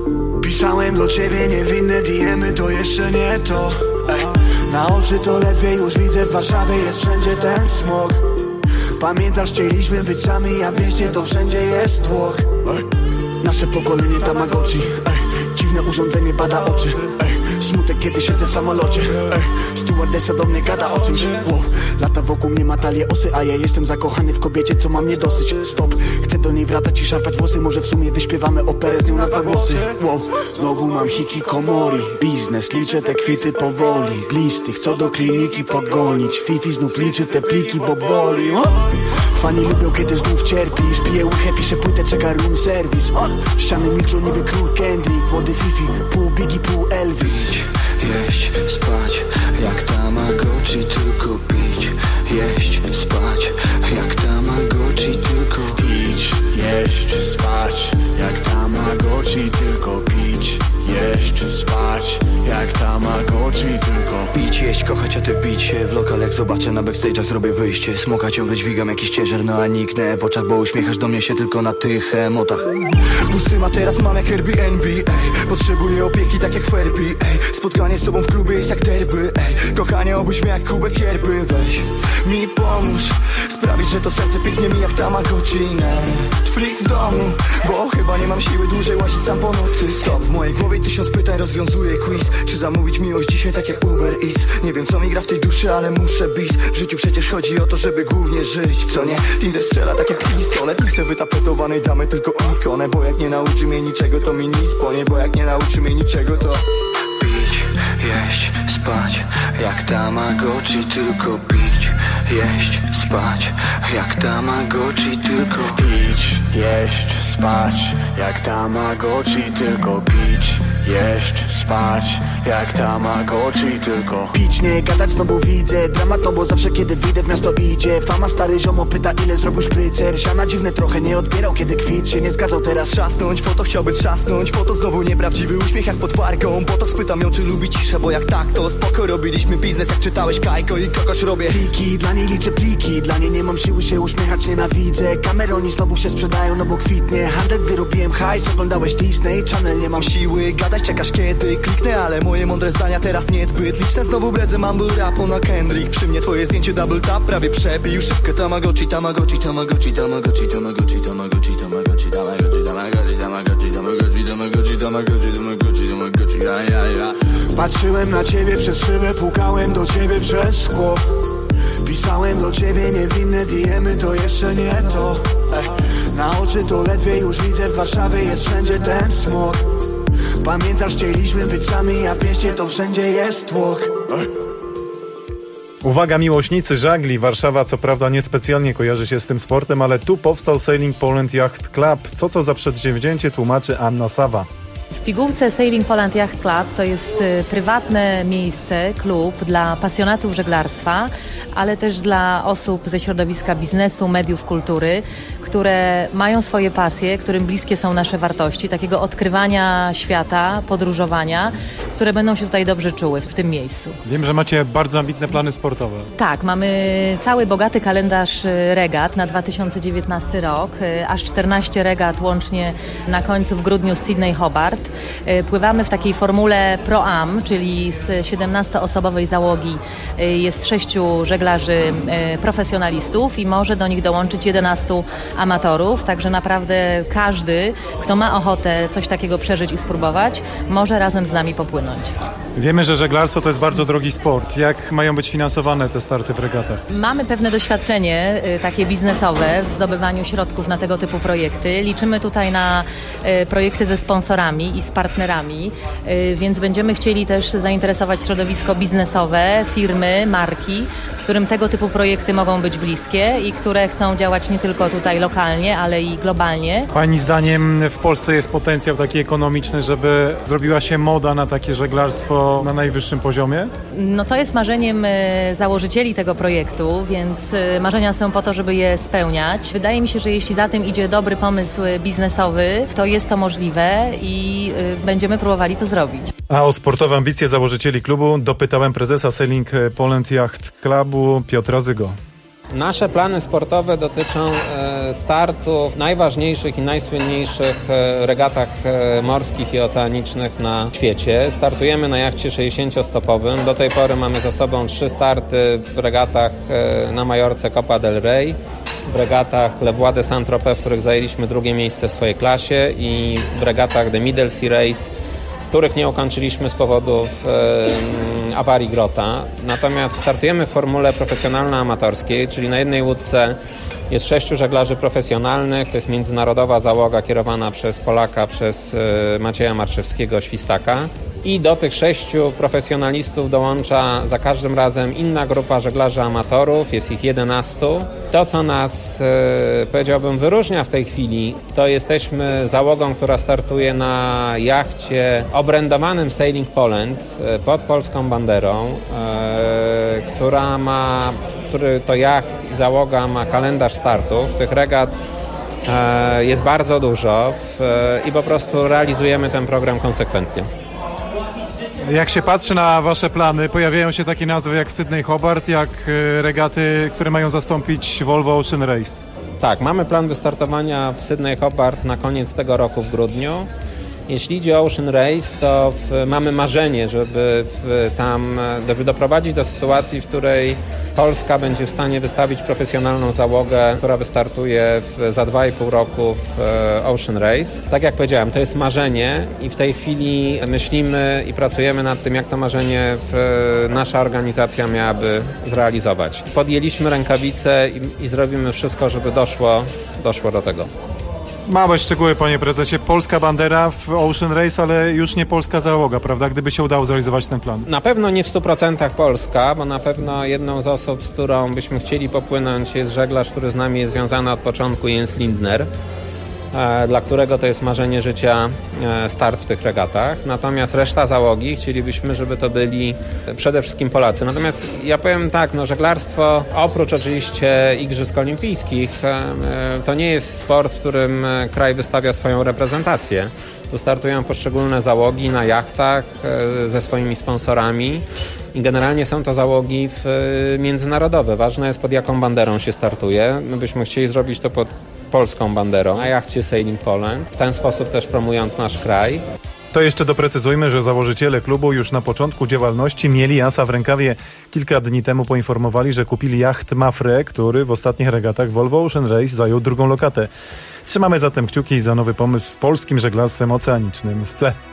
Pisałem do ciebie niewinne D M-y, to jeszcze nie to. Ej. Na oczy to ledwie już widzę, w Warszawie jest wszędzie ten smog. Pamiętasz, chcieliśmy być sami, a w mieście to wszędzie jest tłok. Ej. Nasze pokolenie Tamagotchi. Ej. Dziwne urządzenie bada oczy. Ej. Smutek, kiedy siedzę w samolocie. Ej. Stewardessa do mnie gada o czymś. Wow. Lata wokół mnie ma talię osy, a ja jestem zakochany w kobiecie, co ma mnie dosyć. Stop, chcę do niej wracać i szarpać włosy. Może w sumie wyśpiewamy operę z nią na dwa głosy. Wow. Znowu mam hikikomori. Biznes, liczę te kwity powoli. Listy, chcą do kliniki podgonić. Fifi znów liczy te pliki, bo boli. Fani lubią, kiedy znów cierpisz. Piję łychę, piszę płytę, czeka room service. Ściany milczą niby król Kendrick. Młody Fifi, pół Biggie, pół Elvis. Jeść, spać, jak Tamagotchi, tylko pić. Jeść, spać, jak Tamagotchi, tylko pić. Jeść, spać, jak Tamagotchi, tylko pić. Jeść, spać, jak Tamagotchi, tylko pić, jeść, kochać, a ty wbić się w lokal. Jak zobaczę na backstage'ach, zrobię wyjście. Smoka ciągle dźwigam jakiś ciężar, no a niknę w oczach, bo uśmiechasz do mnie się tylko na tych emotach. Pusty ma teraz mam jak Airbnb, ej. Potrzebuję opieki tak jak Ferbi, ej. Spotkanie z tobą w klubie jest jak derby, ej. Kochanie, obudź mnie jak kubek yerby. Weź mi pomóż sprawić, że to serce pięknie mi jak Tamagotchi. Netflix w domu, bo chyba nie mam siły dłużej łazić sam po nocy. Stop, w mojej głowie tysiąc pytań, rozwiązuję quiz. Czy zamówić miłość dzisiaj tak jak Uber Eats? Nie wiem co mi gra w tej duszy, ale muszę bis. W życiu przecież chodzi o to, żeby głównie żyć. Co nie? Tinder strzela tak jak pistolet. Nie chcę wytapetowanej damy, tylko ikonę. Bo jak nie nauczy mnie niczego, to mi nic ponie. Bo jak nie nauczy mnie niczego, to pić, jeść, spać, jak Tamagotchi, tylko pić. Jeść, spać, jak Tamagotchi, tylko pić. Jeść, spać, jak Tamagotchi, tylko pić. Jeść, spać, jak Tamagotchi, tylko pić, nie gadać, znowu widzę dramat, no bo zawsze kiedy wyjdę w miasto idzie fama. Stary ziomo pyta, ile zrobił szprycer. Siana dziwne trochę nie odbierał, kiedy kwit się nie zgadzał. Teraz trzasnąć, foto chciałby trzasnąć. Foto znowu nieprawdziwy uśmiech jak pod farką. Botox spytam ją, czy lubi ciszę, bo jak tak, to spoko. Robiliśmy biznes, jak czytałeś Kajko i kogoś robię pliki. Dla niej liczę pliki, dla niej nie mam siły się uśmiechać, nienawidzę. Kameroni znowu się sprzedają, no bo kwitnie handel, gdy robiłem hajs. Oglądałeś Disney Channel, nie mam siły gadać, czekasz kiedy kliknę, ale moje mądre zdania teraz niezbyt liczne. Znowu bredzę mumble rapu na Kendrick. Przy mnie twoje zdjęcie double tap prawie przebił szybkę. Tamagotchi, Tamagotchi, Tamagotchi, Tamagotchi, Tamagotchi, Tamagotchi, Tamagotchi, Tamagotchi, Tamagotchi, Tamagotchi, Tamagotchi, Tamagotchi, Tamagotchi, Tamagotchi, Tamagotchi, ja, ja, ja. Patrzyłem na ciebie przez szybę, pukałem do ciebie przez szkło. Pisałem do ciebie niewinne D M-y, to jeszcze nie to. Ej. Na oczy to ledwie już widzę, w Warszawie jest wszędzie ten smog. Pamiętasz, chcieliśmy być sami, a w mieście to wszędzie jest tłok. Ej. Uwaga, miłośnicy żagli. Warszawa co prawda niespecjalnie kojarzy się z tym sportem, ale tu powstał Sailing Poland Yacht Club. Co to za przedsięwzięcie, tłumaczy Anna Sawa. W pigułce Sailing Poland Yacht Club to jest y, prywatne miejsce, klub dla pasjonatów żeglarstwa, ale też dla osób ze środowiska biznesu, mediów, kultury, które mają swoje pasje, którym bliskie są nasze wartości, takiego odkrywania świata, podróżowania, które będą się tutaj dobrze czuły w tym miejscu. Wiem, że macie bardzo ambitne plany sportowe. Tak, mamy cały bogaty kalendarz regat na dwa tysiące dziewiętnasty rok, aż czternaście regat łącznie na końcu w grudniu z Sydney Hobart. Pływamy w takiej formule Pro-Am, czyli z siedemnastoosobowej załogi jest sześciu żeglarzy profesjonalistów i może do nich dołączyć jedenastu amatorów, także naprawdę każdy, kto ma ochotę coś takiego przeżyć i spróbować, może razem z nami popłynąć. Wiemy, że żeglarstwo to jest bardzo drogi sport. Jak mają być finansowane te starty w regatach? Mamy pewne doświadczenie y, takie biznesowe w zdobywaniu środków na tego typu projekty. Liczymy tutaj na y, projekty ze sponsorami i z partnerami, y, więc będziemy chcieli też zainteresować środowisko biznesowe, firmy, marki, którym tego typu projekty mogą być bliskie i które chcą działać nie tylko tutaj lokalnie, ale i globalnie. Pani zdaniem w Polsce jest potencjał taki ekonomiczny, żeby zrobiła się moda na takie żeglarstwo na najwyższym poziomie? No to jest marzeniem y, założycieli tego projektu, więc y, marzenia są po to, żeby je spełniać. Wydaje mi się, że jeśli za tym idzie dobry pomysł biznesowy, to jest to możliwe i y, będziemy próbowali to zrobić. A o sportowe ambicje założycieli klubu dopytałem prezesa Sailing Poland Yacht Clubu Piotra Zygo. Nasze plany sportowe dotyczą startów w najważniejszych i najsłynniejszych regatach morskich i oceanicznych na świecie. Startujemy na jachcie sześćdziesięciostopowym. Do tej pory mamy za sobą trzy starty w regatach na Majorce Copa del Rey, w regatach Le Voix de Saint-Tropez, w których zajęliśmy drugie miejsce w swojej klasie, i w regatach The Middle Sea Race, których nie ukończyliśmy z powodów e, awarii grota. Natomiast startujemy w formule profesjonalno-amatorskiej, czyli na jednej łódce jest sześciu żeglarzy profesjonalnych, to jest międzynarodowa załoga kierowana przez Polaka, przez e, Macieja Marczewskiego-Świstaka. I do tych sześciu profesjonalistów dołącza za każdym razem inna grupa żeglarzy amatorów, jest ich jedenastu. To, co nas, e, powiedziałbym, wyróżnia w tej chwili, to jesteśmy załogą, która startuje na jachcie obrędowanym Sailing Poland e, pod polską banderą, e, która ma, który to jacht i załoga ma kalendarz startów. Tych regat e, jest bardzo dużo w, e, i po prostu realizujemy ten program konsekwentnie. Jak się patrzy na wasze plany, pojawiają się takie nazwy jak Sydney Hobart, jak regaty, które mają zastąpić Volvo Ocean Race. Tak, mamy plan wystartowania w Sydney Hobart na koniec tego roku w grudniu. Jeśli idzie o Ocean Race, to w, mamy marzenie, żeby w, tam żeby doprowadzić do sytuacji, w której Polska będzie w stanie wystawić profesjonalną załogę, która wystartuje w, za dwa i pół roku w e, Ocean Race. Tak jak powiedziałem, to jest marzenie i w tej chwili myślimy i pracujemy nad tym, jak to marzenie w, nasza organizacja miałaby zrealizować. Podjęliśmy rękawice i, i zrobimy wszystko, żeby doszło, doszło do tego. Małe szczegóły, panie prezesie. Polska bandera w Ocean Race, ale już nie polska załoga, prawda? Gdyby się udało zrealizować ten plan. Na pewno nie w stu procentach Polska, bo na pewno jedną z osób, z którą byśmy chcieli popłynąć, jest żeglarz, który z nami jest związany od początku, Jens Lindner, dla którego to jest marzenie życia start w tych regatach. Natomiast reszta załogi chcielibyśmy, żeby to byli przede wszystkim Polacy. Natomiast ja powiem tak, no żeglarstwo oprócz oczywiście Igrzysk Olimpijskich to nie jest sport, w którym kraj wystawia swoją reprezentację. Tu startują poszczególne załogi na jachtach ze swoimi sponsorami i generalnie są to załogi w, międzynarodowe. Ważne jest, pod jaką banderą się startuje. My byśmy chcieli zrobić to pod polską banderą na jachcie Sailing Poland, w ten sposób też promując nasz kraj. To jeszcze doprecyzujmy, że założyciele klubu już na początku działalności mieli asa w rękawie. Kilka dni temu poinformowali, że kupili jacht Mafre, który w ostatnich regatach Volvo Ocean Race zajął drugą lokatę. Trzymamy zatem kciuki za nowy pomysł z polskim żeglarstwem oceanicznym w tle.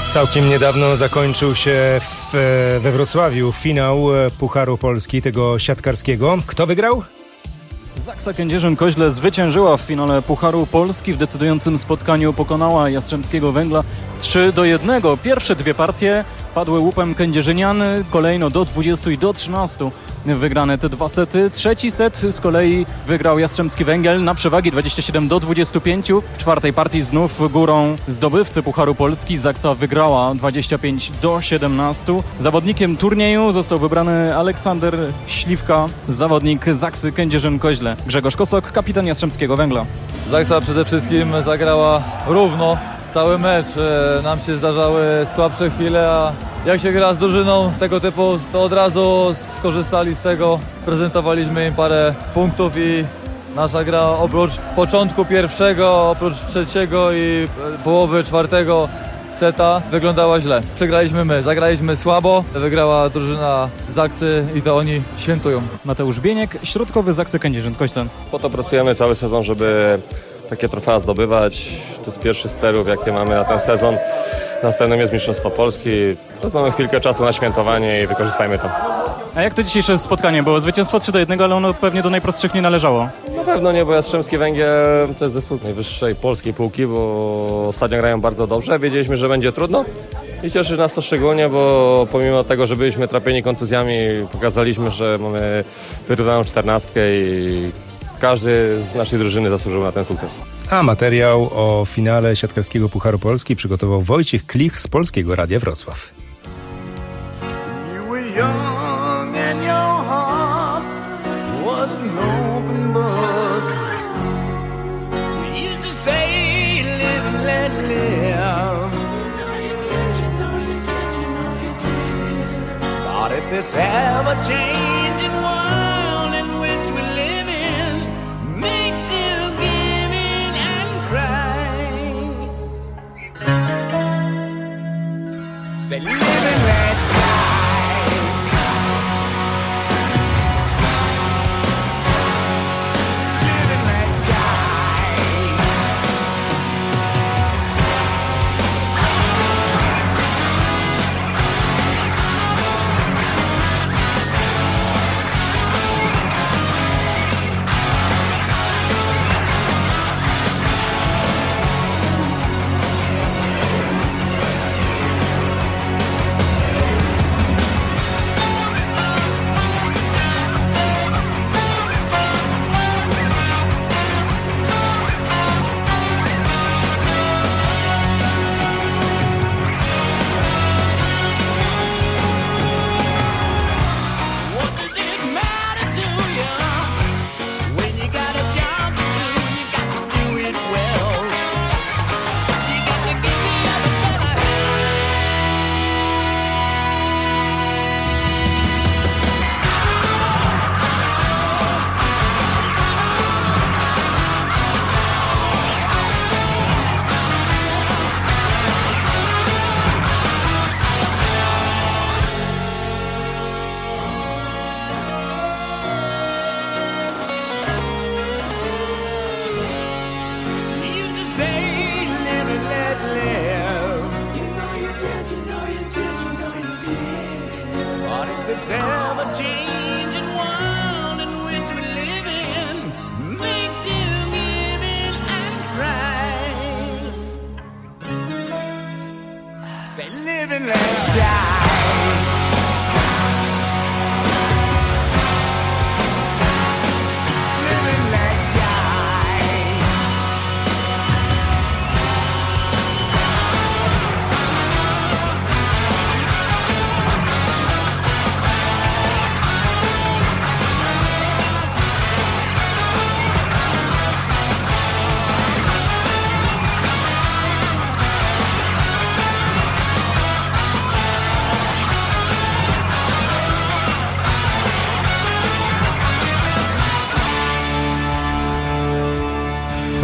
Całkiem niedawno zakończył się w, we Wrocławiu finał Pucharu Polski, tego siatkarskiego. Kto wygrał? Zaksa Kędzierzyn-Koźle zwyciężyła w finale Pucharu Polski. W decydującym spotkaniu pokonała Jastrzębskiego Węgla trzy do jednego. Pierwsze dwie partie padły łupem kędzierzynian, kolejno do dwudziestu i do trzynastu wygrane te dwa sety. Trzeci set z kolei wygrał Jastrzębski Węgiel na przewagi dwadzieścia siedem do dwudziestu pięciu. W czwartej partii znów górą zdobywcy Pucharu Polski. Zaksa wygrała dwadzieścia pięć do siedemnastu. Zawodnikiem turnieju został wybrany Aleksander Śliwka, zawodnik Zaksy Kędzierzyn-Koźle. Grzegorz Kosok, kapitan Jastrzębskiego Węgla. Zaksa przede wszystkim zagrała równo cały mecz. Nam się zdarzały słabsze chwile, a jak się gra z drużyną tego typu, to od razu skorzystali z tego. Prezentowaliśmy im parę punktów i nasza gra oprócz początku pierwszego, oprócz trzeciego i połowy czwartego seta wyglądała źle. Przegraliśmy my, zagraliśmy słabo, wygrała drużyna Zaksy i to oni świętują. Mateusz Bieniek, środkowy Zaksy Kędzierzyn-Koźle. Po to pracujemy cały sezon, żeby takie trofea zdobywać. To jest pierwszy z celów, jakie mamy na ten sezon. Następnym jest Mistrzostwo Polski. Teraz mamy chwilkę czasu na świętowanie i wykorzystajmy to. A jak to dzisiejsze spotkanie było? Zwycięstwo trzy do jednego, ale ono pewnie do najprostszych nie należało. Na pewno nie, bo Jastrzębski Węgiel to jest zespół najwyższej polskiej półki, bo ostatnio grają bardzo dobrze. Wiedzieliśmy, że będzie trudno i cieszy nas to szczególnie, bo pomimo tego, że byliśmy trapieni kontuzjami, pokazaliśmy, że mamy wyrównaną czternastkę i każdy z naszej drużyny zasłużył na ten sukces. A materiał o finale siatkarskiego Pucharu Polski przygotował Wojciech Klich z Polskiego Radia Wrocław. Say, live and let die. Live and let die.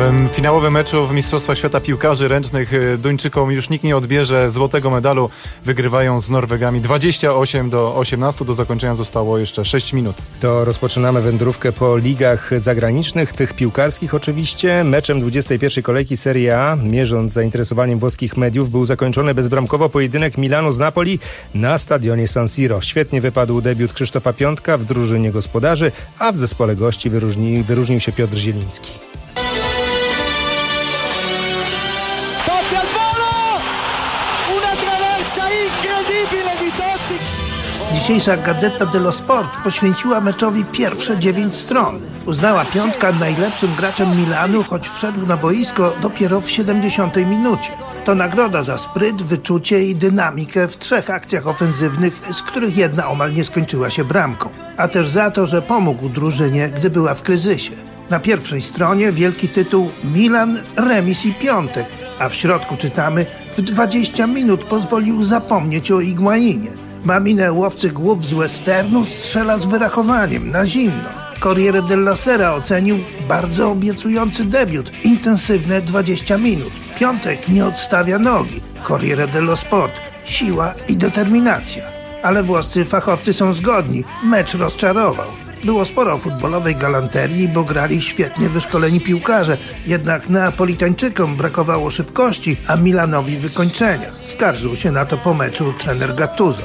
W finałowym meczu w Mistrzostwach Świata Piłkarzy Ręcznych Duńczykom już nikt nie odbierze złotego medalu. Wygrywają z Norwegami dwadzieścia osiem do osiemnastu. Do zakończenia zostało jeszcze sześć minut. To rozpoczynamy wędrówkę po ligach zagranicznych, tych piłkarskich oczywiście. Meczem dwudziestej pierwszej kolejki Serie A, mierząc zainteresowaniem włoskich mediów, był zakończony bezbramkowo pojedynek Milanu z Napoli na stadionie San Siro. Świetnie wypadł debiut Krzysztofa Piątka w drużynie gospodarzy, a w zespole gości wyróżni, wyróżnił się Piotr Zieliński. Dzisiejsza Gazzetta dello Sport poświęciła meczowi pierwsze dziewięć stron. Uznała Piątka najlepszym graczem Milanu, choć wszedł na boisko dopiero w siedemdziesiątej minucie. To nagroda za spryt, wyczucie i dynamikę w trzech akcjach ofensywnych, z których jedna omal nie skończyła się bramką. A też za to, że pomógł drużynie, gdy była w kryzysie. Na pierwszej stronie wielki tytuł Milan, remis i Piątek, a w środku czytamy: w dwadzieścia minut pozwolił zapomnieć o Higuainie. Maminę łowcy głów z westernu strzela z wyrachowaniem, na zimno. Corriere della Sera ocenił bardzo obiecujący debiut, intensywne dwadzieścia minut. Piątek nie odstawia nogi. Corriere dello Sport, siła i determinacja. Ale włoscy fachowcy są zgodni, mecz rozczarował. Było sporo futbolowej galanterii, bo grali świetnie wyszkoleni piłkarze. Jednak Neapolitańczykom brakowało szybkości, a Milanowi wykończenia. Skarżył się na to po meczu trener Gattuso.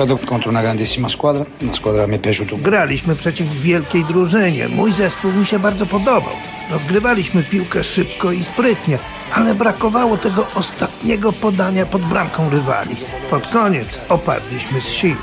Graliśmy przeciw wielkiej drużynie. Mój zespół mi się bardzo podobał. Rozgrywaliśmy piłkę szybko i sprytnie, ale brakowało tego ostatniego podania pod bramką rywali. Pod koniec opadliśmy z sił.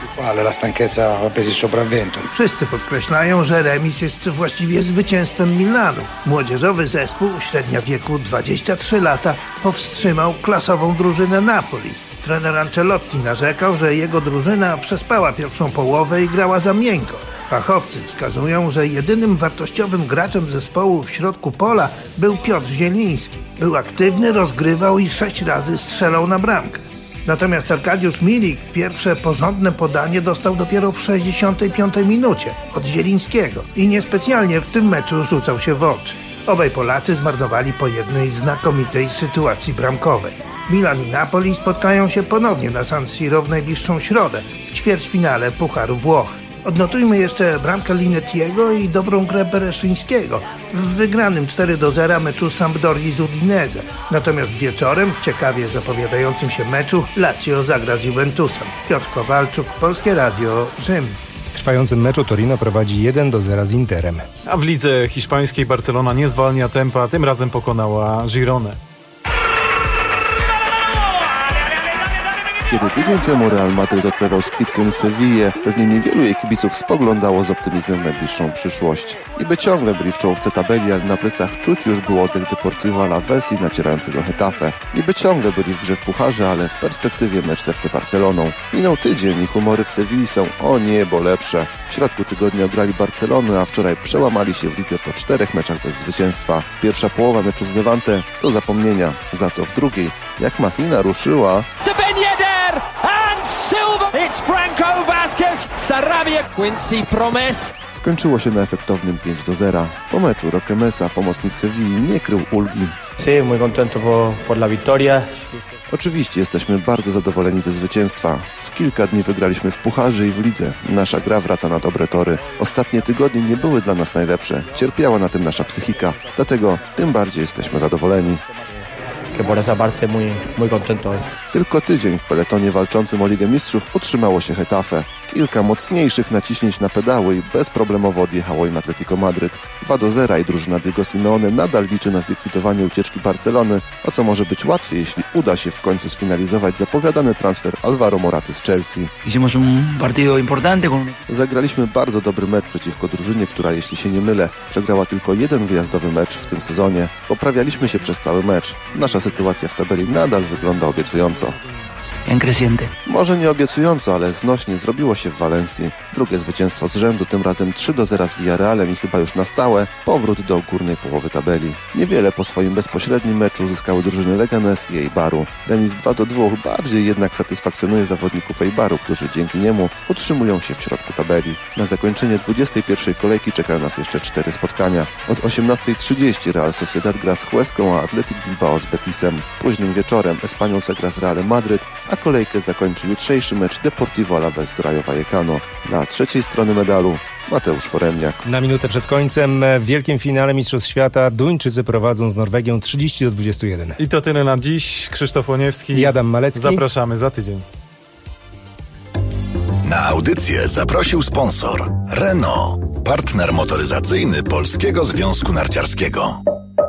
Wszyscy podkreślają, że remis jest właściwie zwycięstwem Milanu. Młodzieżowy zespół, średnia wieku dwadzieścia trzy lata, powstrzymał klasową drużynę Napoli. Trener Ancelotti narzekał, że jego drużyna przespała pierwszą połowę i grała za miękko. Fachowcy wskazują, że jedynym wartościowym graczem zespołu w środku pola był Piotr Zieliński. Był aktywny, rozgrywał i sześć razy strzelał na bramkę. Natomiast Arkadiusz Milik pierwsze porządne podanie dostał dopiero w sześćdziesiątej piątej minucie od Zielińskiego i niespecjalnie w tym meczu rzucał się w oczy. Obaj Polacy zmarnowali po jednej znakomitej sytuacji bramkowej. Milan i Napoli spotkają się ponownie na San Siro w najbliższą środę w ćwierćfinale Pucharu Włoch. Odnotujmy jeszcze bramkę Linettiego i dobrą grę Bereszyńskiego w wygranym cztery do zera meczu Sampdorii z Udinese. Natomiast wieczorem w ciekawie zapowiadającym się meczu Lazio zagra z Juventusem. Piotr Kowalczuk, Polskie Radio, Rzym. W trwającym meczu Torino prowadzi jeden do zera z Interem. A w lidze hiszpańskiej Barcelona nie zwalnia tempa, tym razem pokonała Gironę. Kiedy tydzień temu Real Madryt odprawiał z kwitkiem Sewillę, pewnie niewielu jej kibiców spoglądało z optymizmem w najbliższą przyszłość. Niby ciągle byli w czołówce tabeli, ale na plecach czuć już było oddech Deportivo Alavés i nacierającego Getafe. Niby ciągle byli w grze w pucharze, ale w perspektywie mecz z F C Barceloną. Minął tydzień i humory w Sewilli są o niebo lepsze. W środku tygodnia grali Barcelonę, a wczoraj przełamali się w lidze po czterech meczach bez zwycięstwa. Pierwsza połowa meczu z Levante do zapomnienia. Za to w drugiej, jak machina ruszyła... And Silva! It's Franco Vázquez! Sarabia! Quincy Promes! Skończyło się na efektownym pięć do zera. Po meczu Roque Mesa, pomocnik Sewilli, nie krył ulgi. Sí, muy contento por, por la victoria. Oczywiście jesteśmy bardzo zadowoleni ze zwycięstwa. W kilka dni wygraliśmy w pucharze i w lidze. Nasza gra wraca na dobre tory. Ostatnie tygodnie nie były dla nas najlepsze. Cierpiała na tym nasza psychika. Dlatego tym bardziej jesteśmy zadowoleni. Que por esa parte muy, muy contento. Tylko tydzień w peletonie walczącym o Ligę Mistrzów utrzymało się Getafe. Kilka mocniejszych naciśnięć na pedały i bezproblemowo odjechało im Atletico Madryt. dwa do zera i drużyna Diego Simeone nadal liczy na zlikwidowanie ucieczki Barcelony, o co może być łatwiej, jeśli uda się w końcu sfinalizować zapowiadany transfer Alvaro Moraty z Chelsea. Hicimos un partido importante con... Zagraliśmy bardzo dobry mecz przeciwko drużynie, która, jeśli się nie mylę, przegrała tylko jeden wyjazdowy mecz w tym sezonie. Poprawialiśmy się przez cały mecz. Nasza sytuacja w tabeli nadal wygląda obiecująco. en creciente. Może nie obiecująco, ale znośnie zrobiło się w Walencji. Drugie zwycięstwo z rzędu, tym razem trzy do zera z Villarrealem i chyba już na stałe powrót do górnej połowy tabeli. Niewiele po swoim bezpośrednim meczu uzyskały drużyny Leganes i Eibaru. Remis dwa do dwóch bardziej jednak satysfakcjonuje zawodników Eibaru, którzy dzięki niemu utrzymują się w środku tabeli. Na zakończenie dwudziestej pierwszej kolejki czekają nas jeszcze cztery spotkania. Od osiemnastej trzydzieści Real Sociedad gra z Hueską, a Athletic Bilbao z Betisem. Późnym wieczorem Espanyol zagra z Realem Madryt, a kolejkę zakończy jutrzejszy mecz Deportivo Alavés z Rayo Vallecano. Dla trzeciej strony medalu Mateusz Foremniak. Na minutę przed końcem w wielkim finale Mistrzostw Świata Duńczycy prowadzą z Norwegią trzydzieści do dwudziestu jeden. I to tyle na dziś. Krzysztof Łoniewski i Adam Malecki. Zapraszamy za tydzień. Na audycję zaprosił sponsor Renault, partner motoryzacyjny Polskiego Związku Narciarskiego.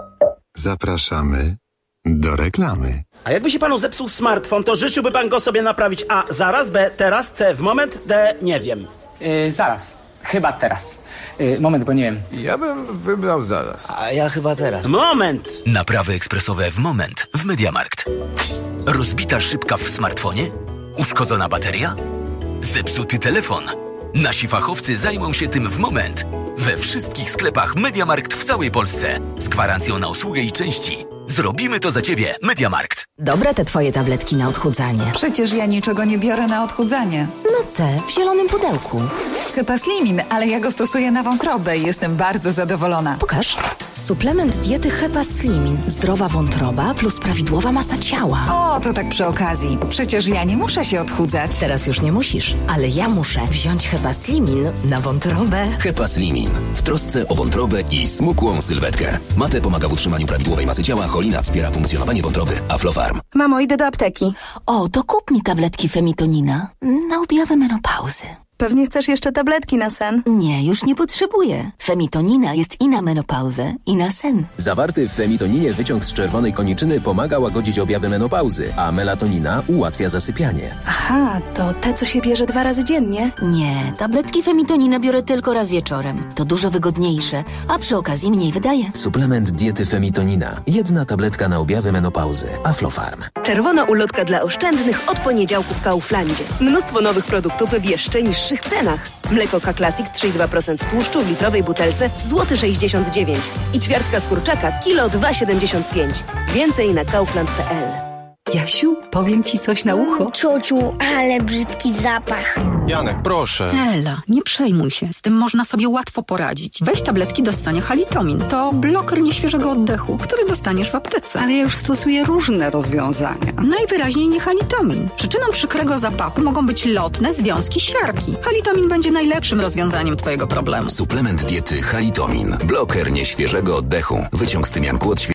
Zapraszamy do reklamy. A jakby się panu zepsuł smartfon, to życzyłby pan go sobie naprawić A zaraz, B teraz, C w moment, D nie wiem. Yy, zaraz. Chyba teraz. Yy, moment, bo nie wiem. Ja bym wybrał zaraz. A ja chyba teraz. Moment! Naprawy ekspresowe w moment w MediaMarkt. Rozbita szybka w smartfonie? Uszkodzona bateria? Zepsuty telefon? Nasi fachowcy zajmą się tym w moment. We wszystkich sklepach MediaMarkt w całej Polsce. Z gwarancją na usługę i części. Zrobimy to za Ciebie, MediaMarkt. Dobre te Twoje tabletki na odchudzanie. Przecież ja niczego nie biorę na odchudzanie. No te, w zielonym pudełku. Hepaslimin, ale ja go stosuję na wątrobę i jestem bardzo zadowolona. Pokaż. Suplement diety Hepaslimin. Zdrowa wątroba plus prawidłowa masa ciała. O, to tak przy okazji. Przecież ja nie muszę się odchudzać. Teraz już nie musisz, ale ja muszę wziąć Hepaslimin na wątrobę. Hepaslimin. W trosce o wątrobę i smukłą sylwetkę. Mate pomaga w utrzymaniu prawidłowej masy ciała, cholina wspiera funkcjonowanie wątroby. Aflofarm. Mamo, idę do apteki. O, to kup mi tabletki Femitonina na objawy menopauzy. Pewnie chcesz jeszcze tabletki na sen? Nie, już nie potrzebuję. Femitonina jest i na menopauzę, i na sen. Zawarty w femitoninie wyciąg z czerwonej koniczyny pomaga łagodzić objawy menopauzy, a melatonina ułatwia zasypianie. Aha, to te, co się bierze dwa razy dziennie? Nie, tabletki Femitonina biorę tylko raz wieczorem. To dużo wygodniejsze, a przy okazji mniej wydaje. Suplement diety Femitonina. Jedna tabletka na objawy menopauzy. Aflofarm. Czerwona ulotka dla oszczędnych od poniedziałku w Kauflandzie. Mnóstwo nowych produktów w jeszcze niższych cenach. Mleko K Classic trzy i dwa procent tłuszczu w litrowej butelce złoty sześćdziesiąt dziewięć i ćwiartka z kurczaka kilo dwa siedemdziesiąt pięć. Więcej na kaufland kropka p l. Jasiu, powiem ci coś na ucho. Ciociu, ale brzydki zapach. Janek, proszę. Ela, nie przejmuj się. Z tym można sobie łatwo poradzić. Weź tabletki do ssania Halitomin. To bloker nieświeżego oddechu, który dostaniesz w aptece. Ale ja już stosuję różne rozwiązania. Najwyraźniej nie Halitomin. Przyczyną przykrego zapachu mogą być lotne związki siarki. Halitomin będzie najlepszym rozwiązaniem twojego problemu. Suplement diety Halitomin. Bloker nieświeżego oddechu. Wyciąg z tymianku od